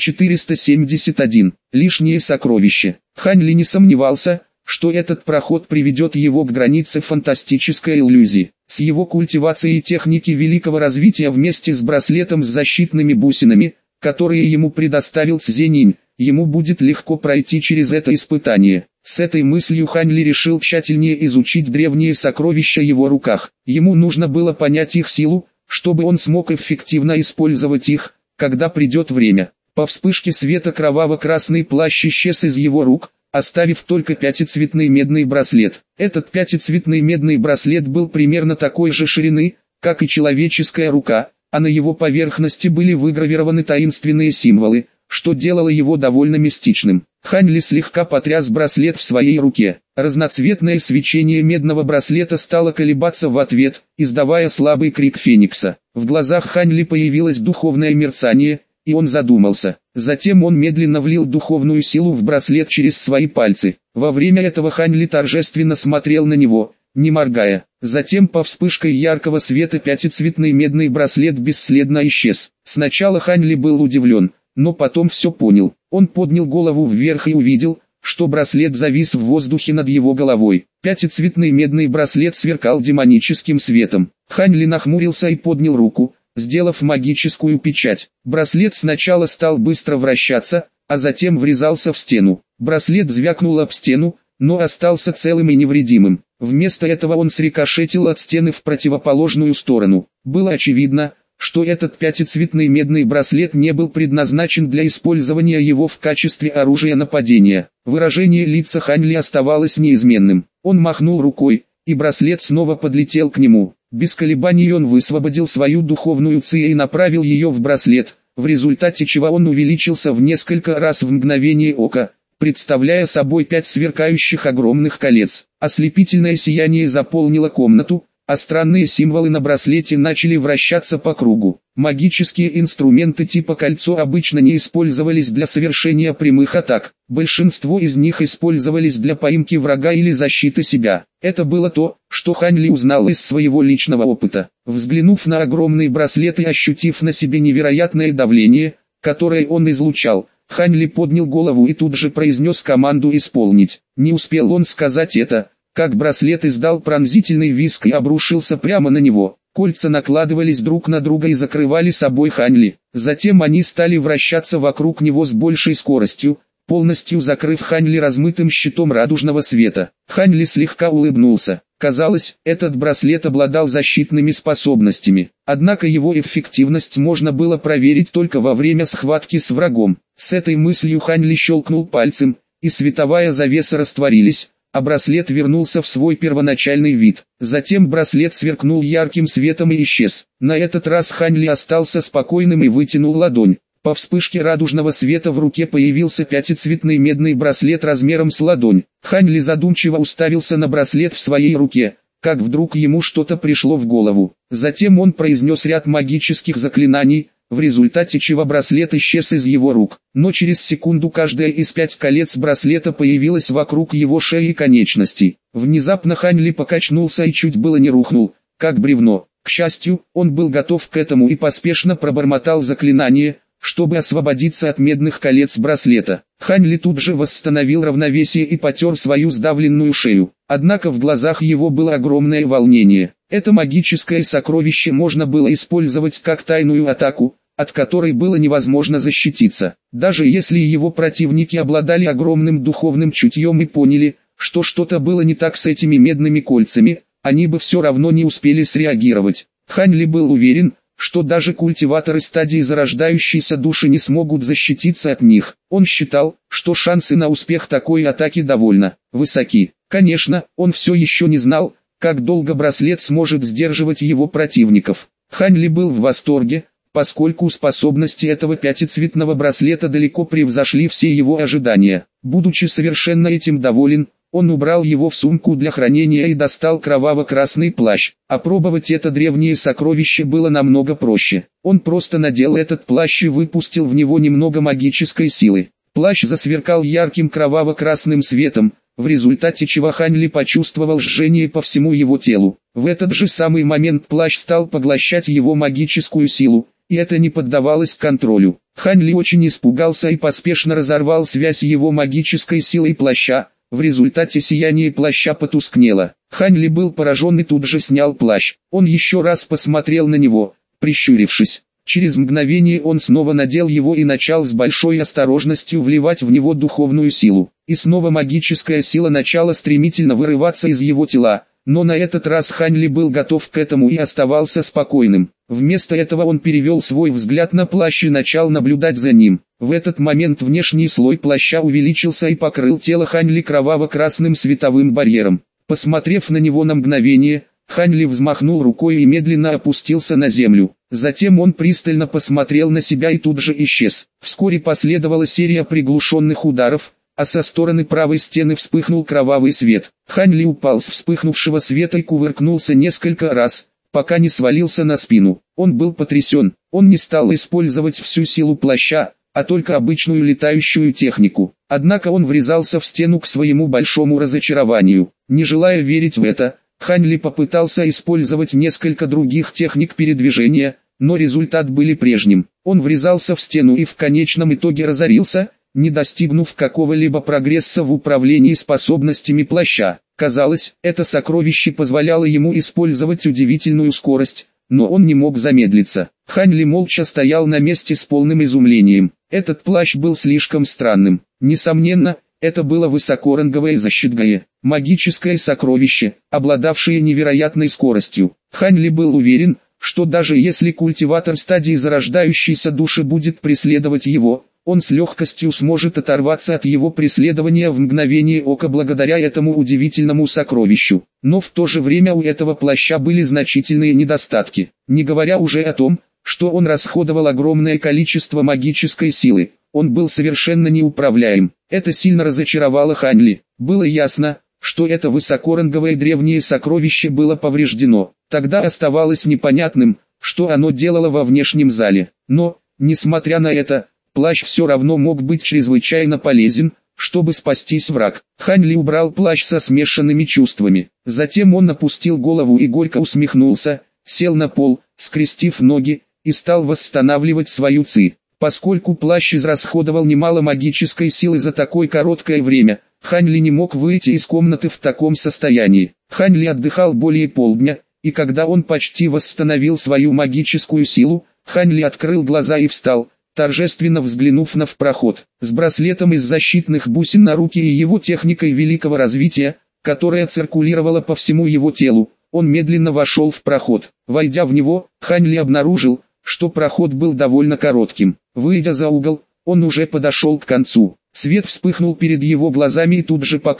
471. Лишние сокровища. Хань Ли не сомневался, что этот проход приведет его к границе фантастической иллюзии. С его культивацией техники великого развития вместе с браслетом с защитными бусинами, которые ему предоставил Цзенинь, ему будет легко пройти через это испытание. С этой мыслью Хань Ли решил тщательнее изучить древние сокровища в его руках. Ему нужно было понять их силу, чтобы он смог эффективно использовать их, когда придет время. По вспышке света кроваво-красный плащ исчез из его рук, оставив только пятицветный медный браслет. Этот пятицветный медный браслет был примерно такой же ширины, как и человеческая рука, а на его поверхности были выгравированы таинственные символы, что делало его довольно мистичным. Хань Ли слегка потряс браслет в своей руке. Разноцветное свечение медного браслета стало колебаться в ответ, издавая слабый крик феникса. В глазах Хань Ли появилось духовное мерцание, и он задумался. Затем он медленно влил духовную силу в браслет через свои пальцы. Во время этого Хань Ли торжественно смотрел на него, не моргая. Затем по вспышке яркого света пятицветный медный браслет бесследно исчез. Сначала Хань Ли был удивлен, но потом все понял. Он поднял голову вверх и увидел, что браслет завис в воздухе над его головой. Пятицветный медный браслет сверкал демоническим светом. Хань Ли нахмурился и поднял руку, сделав магическую печать. Браслет сначала стал быстро вращаться, а затем врезался в стену. Браслет звякнул об стену, но остался целым и невредимым. Вместо этого он срикошетил от стены в противоположную сторону. Было очевидно, что этот пятицветный медный браслет не был предназначен для использования его в качестве оружия нападения. Выражение лица Хань Ли оставалось неизменным. Он махнул рукой, и браслет снова подлетел к нему. Без колебаний он высвободил свою духовную ци и направил ее в браслет, в результате чего он увеличился в несколько раз в мгновение ока, представляя собой 5 сверкающих огромных колец. Ослепительное сияние заполнило комнату, а странные символы на браслете начали вращаться по кругу. Магические инструменты типа кольцо обычно не использовались для совершения прямых атак. Большинство из них использовались для поимки врага или защиты себя. Это было то, что Хань Ли узнал из своего личного опыта. Взглянув на огромный браслет и ощутив на себе невероятное давление, которое он излучал, Хань Ли поднял голову и тут же произнес команду «исполнить». Не успел он сказать это, как браслет издал пронзительный визг и обрушился прямо на него. Кольца накладывались друг на друга и закрывали собой Хань Ли. Затем они стали вращаться вокруг него с большей скоростью, полностью закрыв Хань Ли размытым щитом радужного света. Хань Ли слегка улыбнулся. Казалось, этот браслет обладал защитными способностями. Однако его эффективность можно было проверить только во время схватки с врагом. С этой мыслью Хань Ли щелкнул пальцем, и световая завеса растворились, а браслет вернулся в свой первоначальный вид. Затем браслет сверкнул ярким светом и исчез. На этот раз Хань Ли остался спокойным и вытянул ладонь. По вспышке радужного света в руке появился пятицветный медный браслет размером с ладонь. Хань Ли задумчиво уставился на браслет в своей руке, как вдруг ему что-то пришло в голову. Затем он произнес ряд магических заклинаний, в результате чего браслет исчез из его рук. Но через секунду каждое из 5 колец браслета появилось вокруг его шеи и конечностей. Внезапно Хань Ли покачнулся и чуть было не рухнул, как бревно. К счастью, он был готов к этому и поспешно пробормотал заклинание, чтобы освободиться от медных колец браслета. Хань Ли тут же восстановил равновесие и потер свою сдавленную шею. Однако в глазах его было огромное волнение. Это магическое сокровище можно было использовать как тайную атаку, от которой было невозможно защититься. Даже если его противники обладали огромным духовным чутьем и поняли, что что-то было не так с этими медными кольцами, они бы все равно не успели среагировать. Хань Ли был уверен, что даже культиваторы стадии зарождающейся души не смогут защититься от них. Он считал, что шансы на успех такой атаки довольно высоки. Конечно, он все еще не знал, как долго браслет сможет сдерживать его противников. Хань Ли был в восторге, поскольку способности этого пятицветного браслета далеко превзошли все его ожидания. Будучи совершенно этим доволен, он убрал его в сумку для хранения и достал кроваво-красный плащ. Опробовать это древнее сокровище было намного проще. Он просто надел этот плащ и выпустил в него немного магической силы. Плащ засверкал ярким кроваво-красным светом, в результате чего Хань Ли почувствовал жжение по всему его телу. В этот же самый момент плащ стал поглощать его магическую силу, и это не поддавалось контролю. Хань Ли очень испугался и поспешно разорвал связь его магической силой плаща. В результате сияние плаща потускнело. Хань Ли был поражен и тут же снял плащ. Он еще раз посмотрел на него, прищурившись. Через мгновение он снова надел его и начал с большой осторожностью вливать в него духовную силу. И снова магическая сила начала стремительно вырываться из его тела, но на этот раз Хань Ли был готов к этому и оставался спокойным. Вместо этого он перевел свой взгляд на плащ и начал наблюдать за ним. В этот момент внешний слой плаща увеличился и покрыл тело Хань Ли кроваво-красным световым барьером. Посмотрев на него на мгновение, Хань Ли взмахнул рукой и медленно опустился на землю. Затем он пристально посмотрел на себя и тут же исчез. Вскоре последовала серия приглушенных ударов, а со стороны правой стены вспыхнул кровавый свет. Хань Ли упал с вспыхнувшего света и кувыркнулся несколько раз, пока не свалился на спину. Он был потрясен. Он не стал использовать всю силу плаща, а только обычную летающую технику. Однако он врезался в стену к своему большому разочарованию. Не желая верить в это, Хань Ли попытался использовать несколько других техник передвижения, но результат был прежним. Он врезался в стену и в конечном итоге разорился, не достигнув какого-либо прогресса в управлении способностями плаща. Казалось, это сокровище позволяло ему использовать удивительную скорость, но он не мог замедлиться. Хань Ли молча стоял на месте с полным изумлением. Этот плащ был слишком странным. Несомненно, это было высокоранговое защитное, магическое сокровище, обладавшее невероятной скоростью. Хань Ли был уверен, что даже если культиватор стадии зарождающейся души будет преследовать его, он с легкостью сможет оторваться от его преследования в мгновение ока благодаря этому удивительному сокровищу. Но в то же время у этого плаща были значительные недостатки, не говоря уже о том, что он расходовал огромное количество магической силы. Он был совершенно неуправляем. Это сильно разочаровало Хань Ли. Было ясно, что это высокоранговое древнее сокровище было повреждено. Тогда оставалось непонятным, что оно делало во внешнем зале. Но, несмотря на это, плащ все равно мог быть чрезвычайно полезен, чтобы спастись враг. Хань Ли убрал плащ со смешанными чувствами. Затем он опустил голову и горько усмехнулся, сел на пол, скрестив ноги, и стал восстанавливать свою ци. Поскольку плащ израсходовал немало магической силы за такое короткое время, Хань Ли не мог выйти из комнаты в таком состоянии. Хань Ли отдыхал более полдня, и когда он почти восстановил свою магическую силу, Хань Ли открыл глаза и встал, торжественно взглянув на проход. С браслетом из защитных бусин на руке и его техникой великого развития, которая циркулировала по всему его телу, он медленно вошел в проход. Войдя в него, Хань Ли обнаружил, что проход был довольно коротким. Выйдя за угол, он уже подошел к концу. Свет вспыхнул перед его глазами и тут же погас,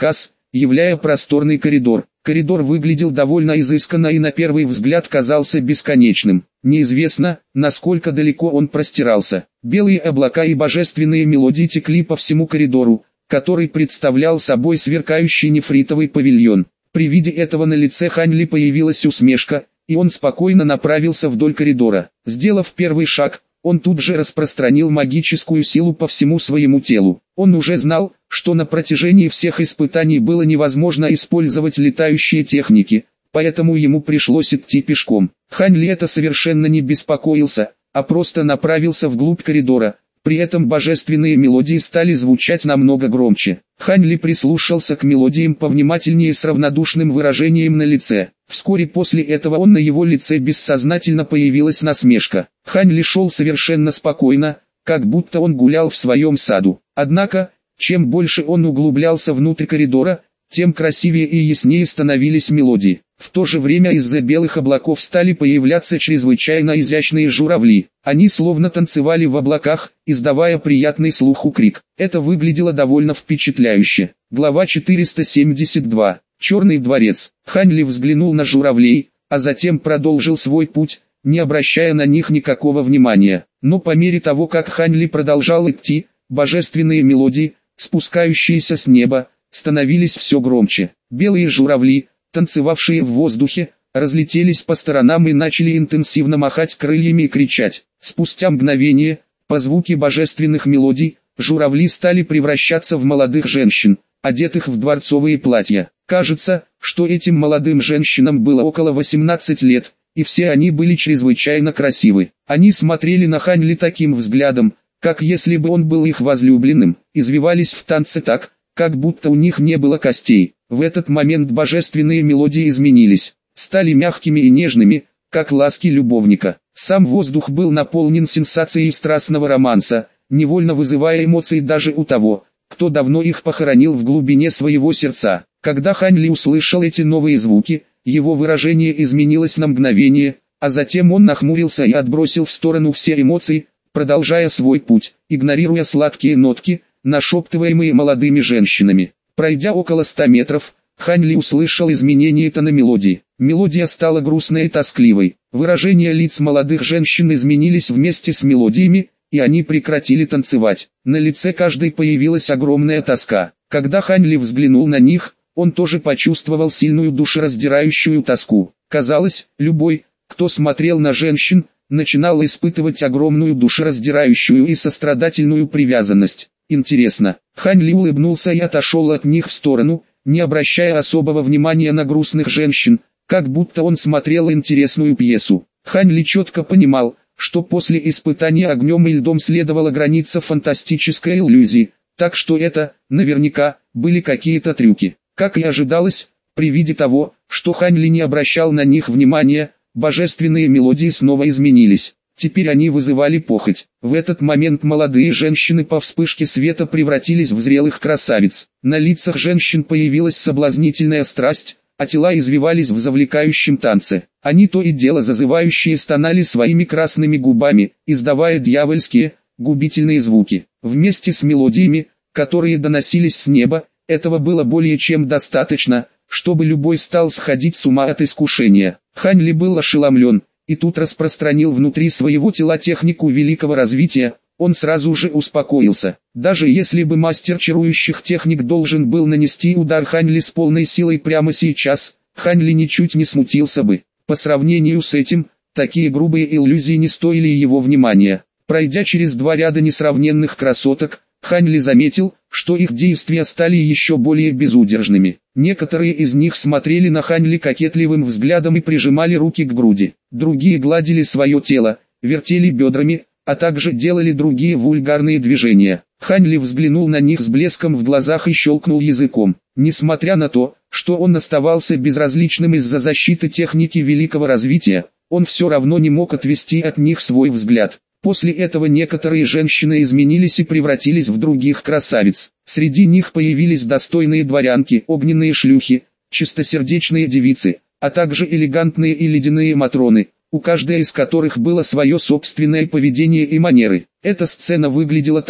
являя просторный коридор. Коридор выглядел довольно изысканно и на первый взгляд казался бесконечным. Неизвестно, насколько далеко он простирался. Белые облака и божественные мелодии текли по всему коридору, который представлял собой сверкающий нефритовый павильон. При виде этого на лице Хань Ли появилась усмешка, и он спокойно направился вдоль коридора. Сделав первый шаг, он тут же распространил магическую силу по всему своему телу. Он уже знал, что на протяжении всех испытаний было невозможно использовать летающие техники, поэтому ему пришлось идти пешком. Хань Ли это совершенно не беспокоился, а просто направился вглубь коридора. При этом божественные мелодии стали звучать намного громче. Хань Ли прислушался к мелодиям повнимательнее с равнодушным выражением на лице. Вскоре после этого на его лице бессознательно появилась насмешка. Хань Ли шел совершенно спокойно, как будто он гулял в своем саду. Однако, чем больше он углублялся внутрь коридора, тем красивее и яснее становились мелодии. В то же время из-за белых облаков стали появляться чрезвычайно изящные журавли. Они словно танцевали в облаках, издавая приятный слуху крик. Это выглядело довольно впечатляюще. Глава 472. Черный дворец. Хань Ли взглянул на журавлей, а затем продолжил свой путь, не обращая на них никакого внимания. Но по мере того, как Хань Ли продолжал идти, божественные мелодии, спускающиеся с неба, становились все громче. Белые журавли, танцевавшие в воздухе, разлетелись по сторонам и начали интенсивно махать крыльями и кричать. Спустя мгновение, по звуке божественных мелодий, журавли стали превращаться в молодых женщин, одетых в дворцовые платья. Кажется, что этим молодым женщинам было около 18 лет, и все они были чрезвычайно красивы. Они смотрели на Хань Ли таким взглядом, как если бы он был их возлюбленным, извивались в танце так, как будто у них не было костей. В этот момент божественные мелодии изменились, стали мягкими и нежными, как ласки любовника. Сам воздух был наполнен сенсацией страстного романса, невольно вызывая эмоции даже у того, кто давно их похоронил в глубине своего сердца. Когда Хань Ли услышал эти новые звуки, его выражение изменилось на мгновение, а затем он нахмурился и отбросил в сторону все эмоции, продолжая свой путь, игнорируя сладкие нотки, нашептываемые молодыми женщинами. Пройдя около 100 метров, Хань Ли услышал изменение тона мелодии. Мелодия стала грустной и тоскливой. Выражения лиц молодых женщин изменились вместе с мелодиями, и они прекратили танцевать. На лице каждой появилась огромная тоска. Когда Хань Ли взглянул на них, он тоже почувствовал сильную душераздирающую тоску. Казалось, любой, кто смотрел на женщин, начинал испытывать огромную душераздирающую и сострадательную привязанность. Интересно. Хань Ли улыбнулся и отошел от них в сторону, не обращая особого внимания на грустных женщин, как будто он смотрел интересную пьесу. Хань Ли четко понимал, что после испытания огнем и льдом следовала граница фантастической иллюзии, так что это, наверняка, были какие-то трюки. Как и ожидалось, при виде того, что Хань Ли не обращал на них внимания, божественные мелодии снова изменились. Теперь они вызывали похоть. В этот момент молодые женщины по вспышке света превратились в зрелых красавиц. На лицах женщин появилась соблазнительная страсть, а тела извивались в завлекающем танце. Они то и дело зазывающие стонали своими красными губами, издавая дьявольские, губительные звуки. Вместе с мелодиями, которые доносились с неба, этого было более чем достаточно, чтобы любой стал сходить с ума от искушения. Хань Ли был ошеломлен, и тут распространил внутри своего тела технику великого развития. Он сразу же успокоился. Даже если бы мастер чарующих техник должен был нанести удар Хань Ли с полной силой прямо сейчас, Хань Ли ничуть не смутился бы. По сравнению с этим, такие грубые иллюзии не стоили его внимания. Пройдя через 2 ряда несравненных красоток, Хань Ли заметил, что их действия стали еще более безудержными. Некоторые из них смотрели на Хань Ли кокетливым взглядом и прижимали руки к груди. Другие гладили свое тело, вертели бедрами, а также делали другие вульгарные движения. Хань Ли взглянул на них с блеском в глазах и щелкнул языком. Несмотря на то, что он оставался безразличным из-за защиты техники великого развития, он все равно не мог отвести от них свой взгляд. После этого некоторые женщины изменились и превратились в других красавиц. Среди них появились достойные дворянки, огненные шлюхи, чистосердечные девицы, а также элегантные и ледяные матроны, у каждой из которых было свое собственное поведение и манеры. Эта сцена выглядела так,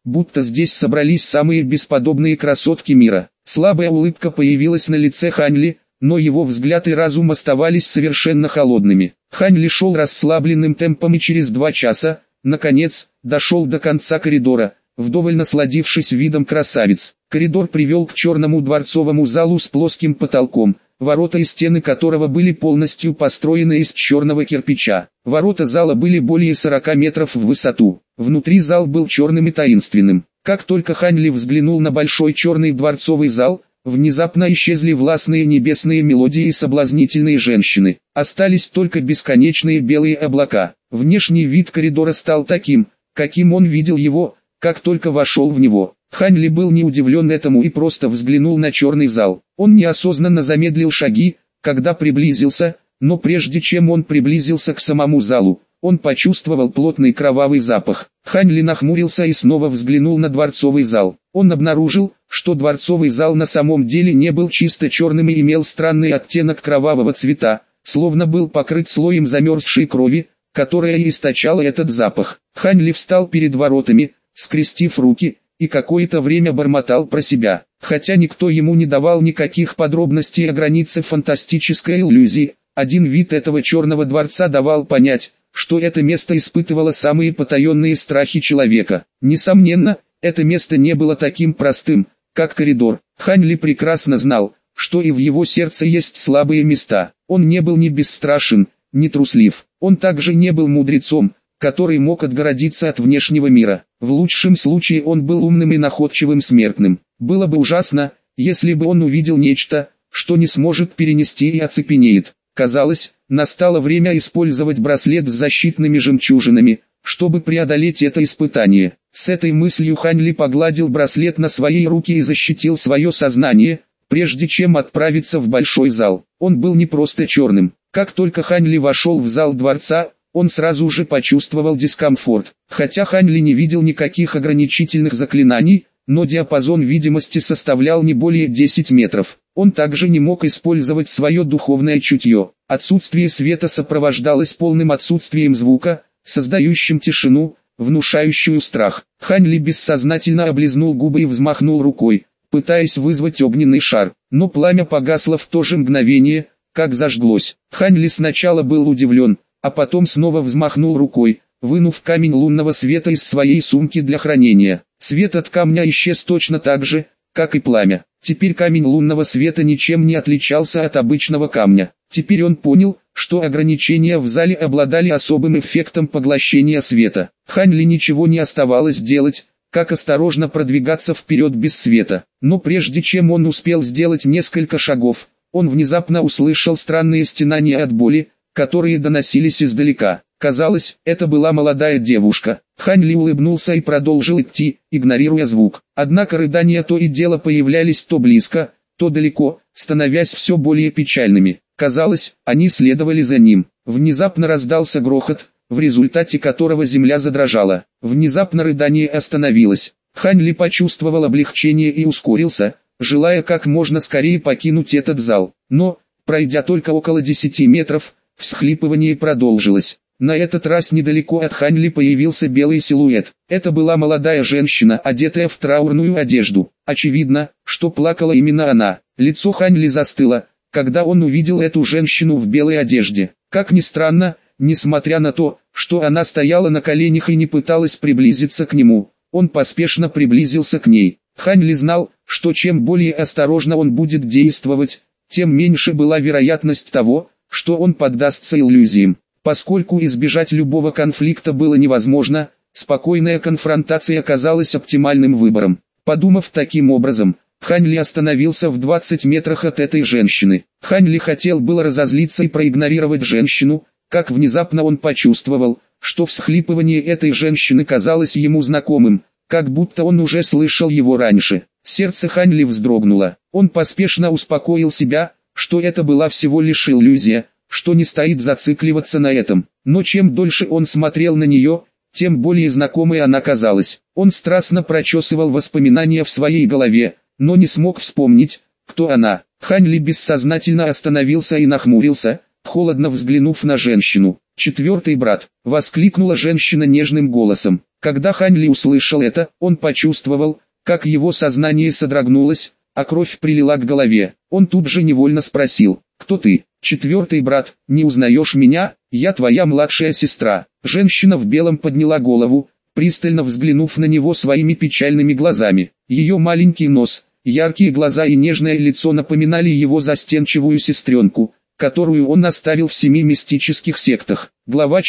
будто здесь собрались самые бесподобные красотки мира. Слабая улыбка появилась на лице Хань Ли, но его взгляд и разум оставались совершенно холодными. Хань Ли шел расслабленным темпом и через 2 часа, наконец, дошел до конца коридора, вдоволь насладившись видом красавиц. Коридор привел к черному дворцовому залу с плоским потолком, ворота и стены которого были полностью построены из черного кирпича. Ворота зала были более 40 метров в высоту. Внутри зал был черным и таинственным. Как только Хань Ли взглянул на большой черный дворцовый зал, внезапно исчезли властные небесные мелодии и соблазнительные женщины. Остались только бесконечные белые облака. Внешний вид коридора стал таким, каким он видел его, как только вошел в него. Хань Ли был не удивлен этому и просто взглянул на черный зал. Он неосознанно замедлил шаги, когда приблизился, но прежде чем он приблизился к самому залу, он почувствовал плотный кровавый запах. Хань Ли нахмурился и снова взглянул на дворцовый зал. Он обнаружил, что дворцовый зал на самом деле не был чисто черным и имел странный оттенок кровавого цвета, словно был покрыт слоем замерзшей крови, которая и источала этот запах. Хань Ли встал перед воротами, скрестив руки, и какое-то время бормотал про себя. Хотя никто ему не давал никаких подробностей о границе фантастической иллюзии, один вид этого черного дворца давал понять, что это место испытывало самые потаенные страхи человека. Несомненно, это место не было таким простым, как коридор. Хань Ли прекрасно знал, что и в его сердце есть слабые места. Он не был ни бесстрашен, ни труслив. Он также не был мудрецом, который мог отгородиться от внешнего мира. В лучшем случае он был умным и находчивым смертным. Было бы ужасно, если бы он увидел нечто, что не сможет перенести и оцепенеет. Казалось, настало время использовать браслет с защитными жемчужинами, чтобы преодолеть это испытание. С этой мыслью Хань Ли погладил браслет на своей руке и защитил свое сознание, прежде чем отправиться в большой зал. Он был не просто черным. Как только Хань Ли вошел в зал дворца, он сразу же почувствовал дискомфорт. Хотя Хань Ли не видел никаких ограничительных заклинаний, но диапазон видимости составлял не более 10 метров. Он также не мог использовать свое духовное чутье. Отсутствие света сопровождалось полным отсутствием звука, создающим тишину, внушающую страх. Хань Ли бессознательно облизнул губы и взмахнул рукой, пытаясь вызвать огненный шар, но пламя погасло в то же мгновение, как зажглось. Хань Ли сначала был удивлен, а потом снова взмахнул рукой, вынув камень лунного света из своей сумки для хранения. Свет от камня исчез точно так же, как и пламя. Теперь камень лунного света ничем не отличался от обычного камня. Теперь он понял, что ограничения в зале обладали особым эффектом поглощения света. Хань Ли ничего не оставалось делать, как осторожно продвигаться вперед без света. Но прежде чем он успел сделать несколько шагов, он внезапно услышал странные стенания от боли, которые доносились издалека. Казалось, это была молодая девушка. Хань Ли улыбнулся и продолжил идти, игнорируя звук. Однако рыдания то и дело появлялись то близко, то далеко, становясь все более печальными. Казалось, они следовали за ним. Внезапно раздался грохот, в результате которого земля задрожала. Внезапно рыдание остановилось. Хань Ли почувствовал облегчение и ускорился, желая как можно скорее покинуть этот зал. Но, пройдя только около 10 метров, всхлипывание продолжилось. На этот раз недалеко от Хань Ли появился белый силуэт. Это была молодая женщина, одетая в траурную одежду. Очевидно, что плакала именно она. Лицо Хань Ли застыло, когда он увидел эту женщину в белой одежде. Как ни странно, несмотря на то, что она стояла на коленях и не пыталась приблизиться к нему, он поспешно приблизился к ней. Хань Ли знал, что чем более осторожно он будет действовать, тем меньше была вероятность того, что он поддастся иллюзиям. Поскольку избежать любого конфликта было невозможно, спокойная конфронтация оказалась оптимальным выбором. Подумав таким образом, Хань Ли остановился в 20 метрах от этой женщины. Хань Ли хотел было разозлиться и проигнорировать женщину, как внезапно он почувствовал, что всхлипывание этой женщины казалось ему знакомым, как будто он уже слышал его раньше. Сердце Хань Ли вздрогнуло. Он поспешно успокоил себя, что это была всего лишь иллюзия, что не стоит зацикливаться на этом. Но чем дольше он смотрел на нее, тем более знакомой она казалась. Он страстно прочесывал воспоминания в своей голове, но не смог вспомнить, кто она. Хань Ли бессознательно остановился и нахмурился, холодно взглянув на женщину. «Четвертый брат!» — воскликнула женщина нежным голосом. Когда Хань Ли услышал это, он почувствовал, как его сознание содрогнулось, а кровь прилила к голове. Он тут же невольно спросил: «Кто ты?» «Четвертый брат, не узнаешь меня? Я твоя младшая сестра». Женщина в белом подняла голову, пристально взглянув на него своими печальными глазами. Ее маленький нос, яркие глаза и нежное лицо напоминали его застенчивую сестренку, которую он оставил в 7 мистических сектах. Глава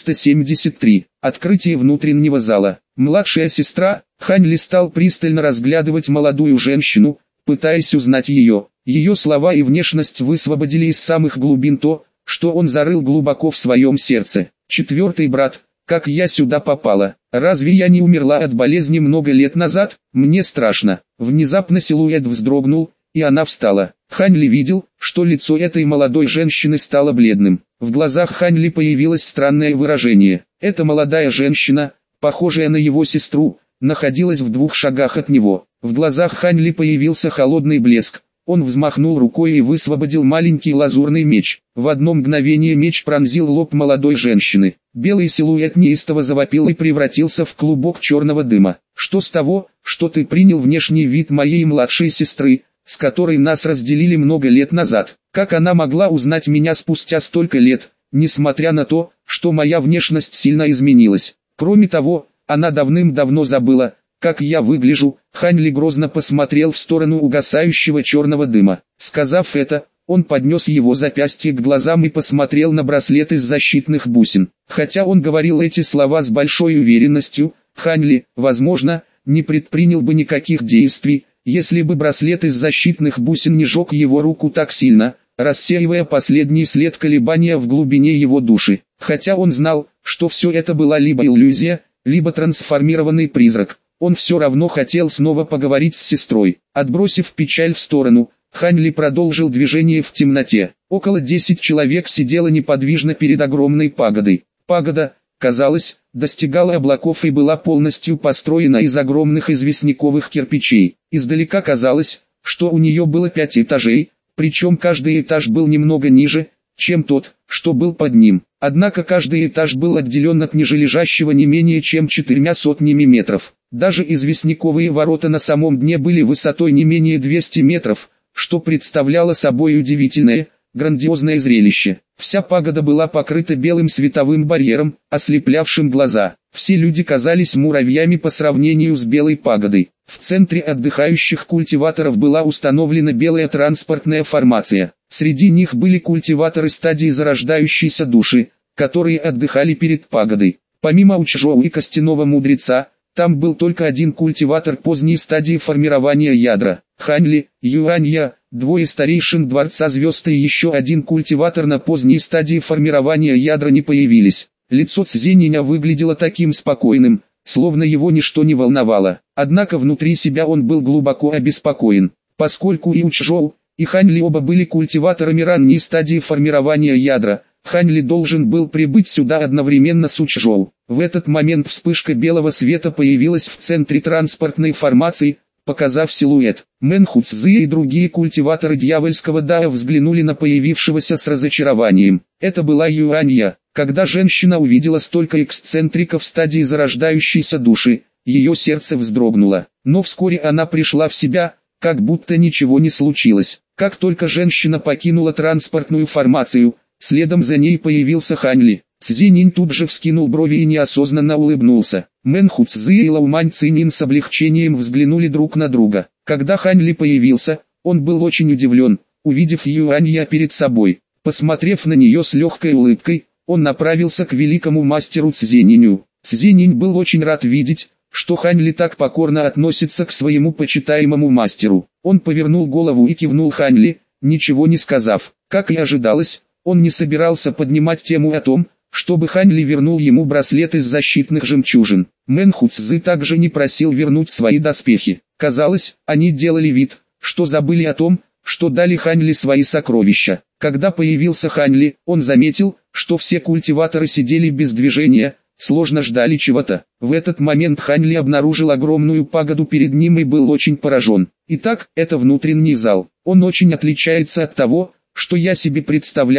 473. Открытие внутреннего зала. Младшая сестра. Хань Ли стал пристально разглядывать молодую женщину, пытаясь узнать ее. Ее слова и внешность высвободили из самых глубин то, что он зарыл глубоко в своем сердце. «Четвертый брат, как я сюда попала? Разве я не умерла от болезни много лет назад? Мне страшно». Внезапно силуэт вздрогнул, и она встала. Хань Ли видел, что лицо этой молодой женщины стало бледным. В глазах Хань Ли появилось странное выражение. Эта молодая женщина, похожая на его сестру, находилась в 2 шагах от него. В глазах Хань Ли появился холодный блеск. Он взмахнул рукой и высвободил маленький лазурный меч. В одно мгновение меч пронзил лоб молодой женщины. Белый силуэт неистово завопил и превратился в клубок черного дыма. «Что с того, что ты принял внешний вид моей младшей сестры, с которой нас разделили много лет назад? Как она могла узнать меня спустя столько лет, несмотря на то, что моя внешность сильно изменилась? Кроме того, она давным-давно забыла, как я выгляжу». Хань Ли грозно посмотрел в сторону угасающего черного дыма. Сказав это, он поднес его запястье к глазам и посмотрел на браслет из защитных бусин. Хотя он говорил эти слова с большой уверенностью, Хань Ли, возможно, не предпринял бы никаких действий, если бы браслет из защитных бусин не жег его руку так сильно, рассеивая последний след колебания в глубине его души. Хотя он знал, что все это была либо иллюзия, либо трансформированный призрак, он все равно хотел снова поговорить с сестрой. Отбросив печаль в сторону, Хань Ли продолжил движение в темноте. Около 10 человек сидело неподвижно перед огромной пагодой. Пагода, казалось, достигала облаков и была полностью построена из огромных известняковых кирпичей. Издалека казалось, что у нее было 5 этажей, причем каждый этаж был немного ниже, чем тот, что был под ним. Однако каждый этаж был отделен от нижележащего не менее чем 400 метров. Даже известняковые ворота на самом дне были высотой не менее 200 метров, что представляло собой удивительное, грандиозное зрелище. Вся пагода была покрыта белым световым барьером, ослеплявшим глаза. Все люди казались муравьями по сравнению с белой пагодой. В центре отдыхающих культиваторов была установлена белая транспортная формация. Среди них были культиваторы стадии зарождающейся души, которые отдыхали перед пагодой. Помимо Учжоу и костяного мудреца, там был только один культиватор поздней стадии формирования ядра. Хань Ли, Юанья, 2 старейшин Дворца Звезд и еще один культиватор на поздней стадии формирования ядра не появились. Лицо Цзениня выглядело таким спокойным, словно его ничто не волновало. Однако внутри себя он был глубоко обеспокоен, поскольку и Учжоу, и Хань Ли оба были культиваторами ранней стадии формирования ядра. Хань Ли должен был прибыть сюда одновременно с Учжоу. В этот момент вспышка белого света появилась в центре транспортной формации, показав силуэт. Мэн Ху Цзы и другие культиваторы дьявольского Дао взглянули на появившегося с разочарованием. Это была Юанья. Когда женщина увидела столько эксцентриков в стадии зарождающейся души, ее сердце вздрогнуло. Но вскоре она пришла в себя, как будто ничего не случилось. Как только женщина покинула транспортную формацию, следом за ней появился Хань Ли. Цзинин тут же вскинул брови и неосознанно улыбнулся. Мэн Ху Цзы и Лаумань Цинин с облегчением взглянули друг на друга. Когда Хань Ли появился, он был очень удивлен, увидев Юанья перед собой. Посмотрев на нее с легкой улыбкой, он направился к великому мастеру Цзининю. Цзинин был очень рад видеть, что Хань Ли так покорно относится к своему почитаемому мастеру. Он повернул голову и кивнул Хань Ли, ничего не сказав. Как и ожидалось, он не собирался поднимать тему о том, чтобы Хань Ли вернул ему браслет из защитных жемчужин. Мэн Ху Цзы также не просил вернуть свои доспехи. Казалось, они делали вид, что забыли о том, что дали Хань Ли свои сокровища. Когда появился Хань Ли, он заметил, что все культиваторы сидели без движения, сложно ждали чего-то. В этот момент Хань Ли обнаружил огромную пагоду перед ним и был очень поражен. Итак, это внутренний зал. Он очень отличается от того, что я себе представлял.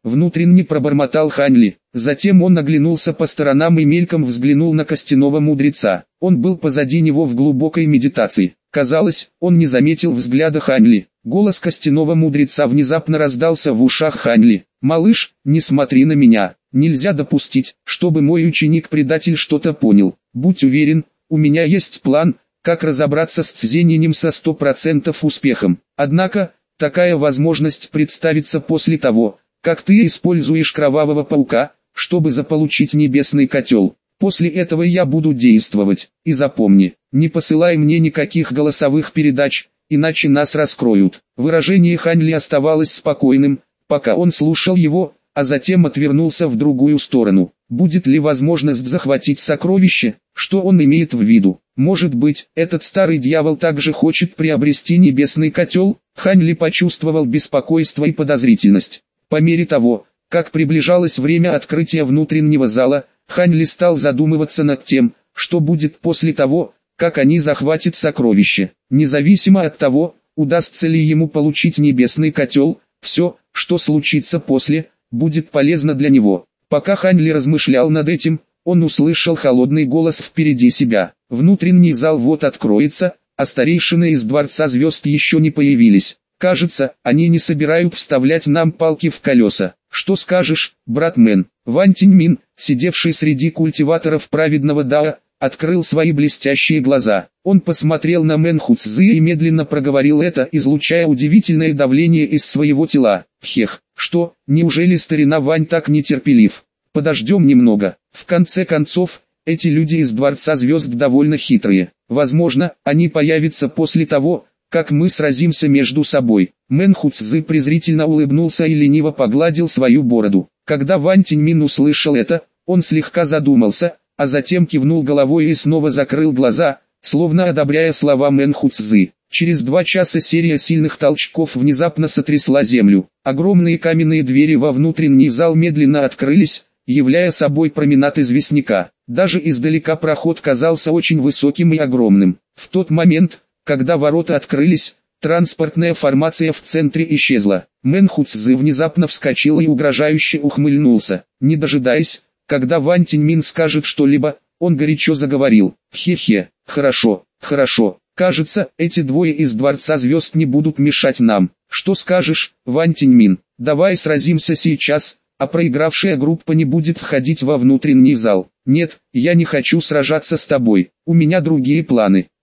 внутренне пробормотал Хань Ли. Затем он оглянулся по сторонам и мельком взглянул на костяного мудреца. Он был позади него в глубокой медитации. Казалось, он не заметил взгляда Хань Ли. Голос костяного мудреца внезапно раздался в ушах Хань Ли. «Малыш, не смотри на меня. Нельзя допустить, чтобы мой ученик-предатель что-то понял. Будь уверен, у меня есть план, как разобраться с Цзиньянем со 100% успехом. Однако, такая возможность представится после того, как ты используешь кровавого паука, чтобы заполучить небесный котел. После этого я буду действовать. И запомни, не посылай мне никаких голосовых передач, иначе нас раскроют». Выражение Хань Ли оставалось спокойным, пока он слушал его, а затем отвернулся в другую сторону. Будет ли возможность захватить сокровище? Что он имеет в виду? Может быть, этот старый дьявол также хочет приобрести небесный котел? Хань Ли почувствовал беспокойство и подозрительность. По мере того, как приближалось время открытия внутреннего зала, Хань Ли стал задумываться над тем, что будет после того, как они захватят сокровище. Независимо от того, удастся ли ему получить небесный котел, все, что случится после, будет полезно для него. Пока Хань Ли размышлял над этим, он услышал холодный голос впереди себя. Внутренний зал вот откроется, а старейшины из Дворца Звезд еще не появились. Кажется, они не собирают вставлять нам палки в колеса. Что скажешь, брат Мэн? Ван Тиньмин, сидевший среди культиваторов праведного Дао, открыл свои блестящие глаза. Он посмотрел на Мэн Хуцзы и медленно проговорил это, излучая удивительное давление из своего тела. Хех, что, неужели старина Вань так нетерпелив? Подождем немного. В конце концов, эти люди из Дворца Звезд довольно хитрые. Возможно, они появятся после того, как мы сразимся между собой. Мэн Хуцзы презрительно улыбнулся и лениво погладил свою бороду. Когда Ван Тиньмин услышал это, он слегка задумался, а затем кивнул головой и снова закрыл глаза, словно одобряя слова Мэн Хуцзы. Через 2 часа серия сильных толчков внезапно сотрясла землю. Огромные каменные двери во внутренний зал медленно открылись, являя собой променад известняка. Даже издалека проход казался очень высоким и огромным. В тот момент, когда ворота открылись, транспортная формация в центре исчезла. Мэн Хуцзы внезапно вскочил и угрожающе ухмыльнулся. Не дожидаясь, когда Ван Тиньмин скажет что-либо, он горячо заговорил. «Хе-хе, хорошо, хорошо. Кажется, эти двое из Дворца Звезд не будут мешать нам. Что скажешь, Ван Тиньмин? Давай сразимся сейчас, а проигравшая группа не будет входить во внутренний зал». «Нет, я не хочу сражаться с тобой. У меня другие планы.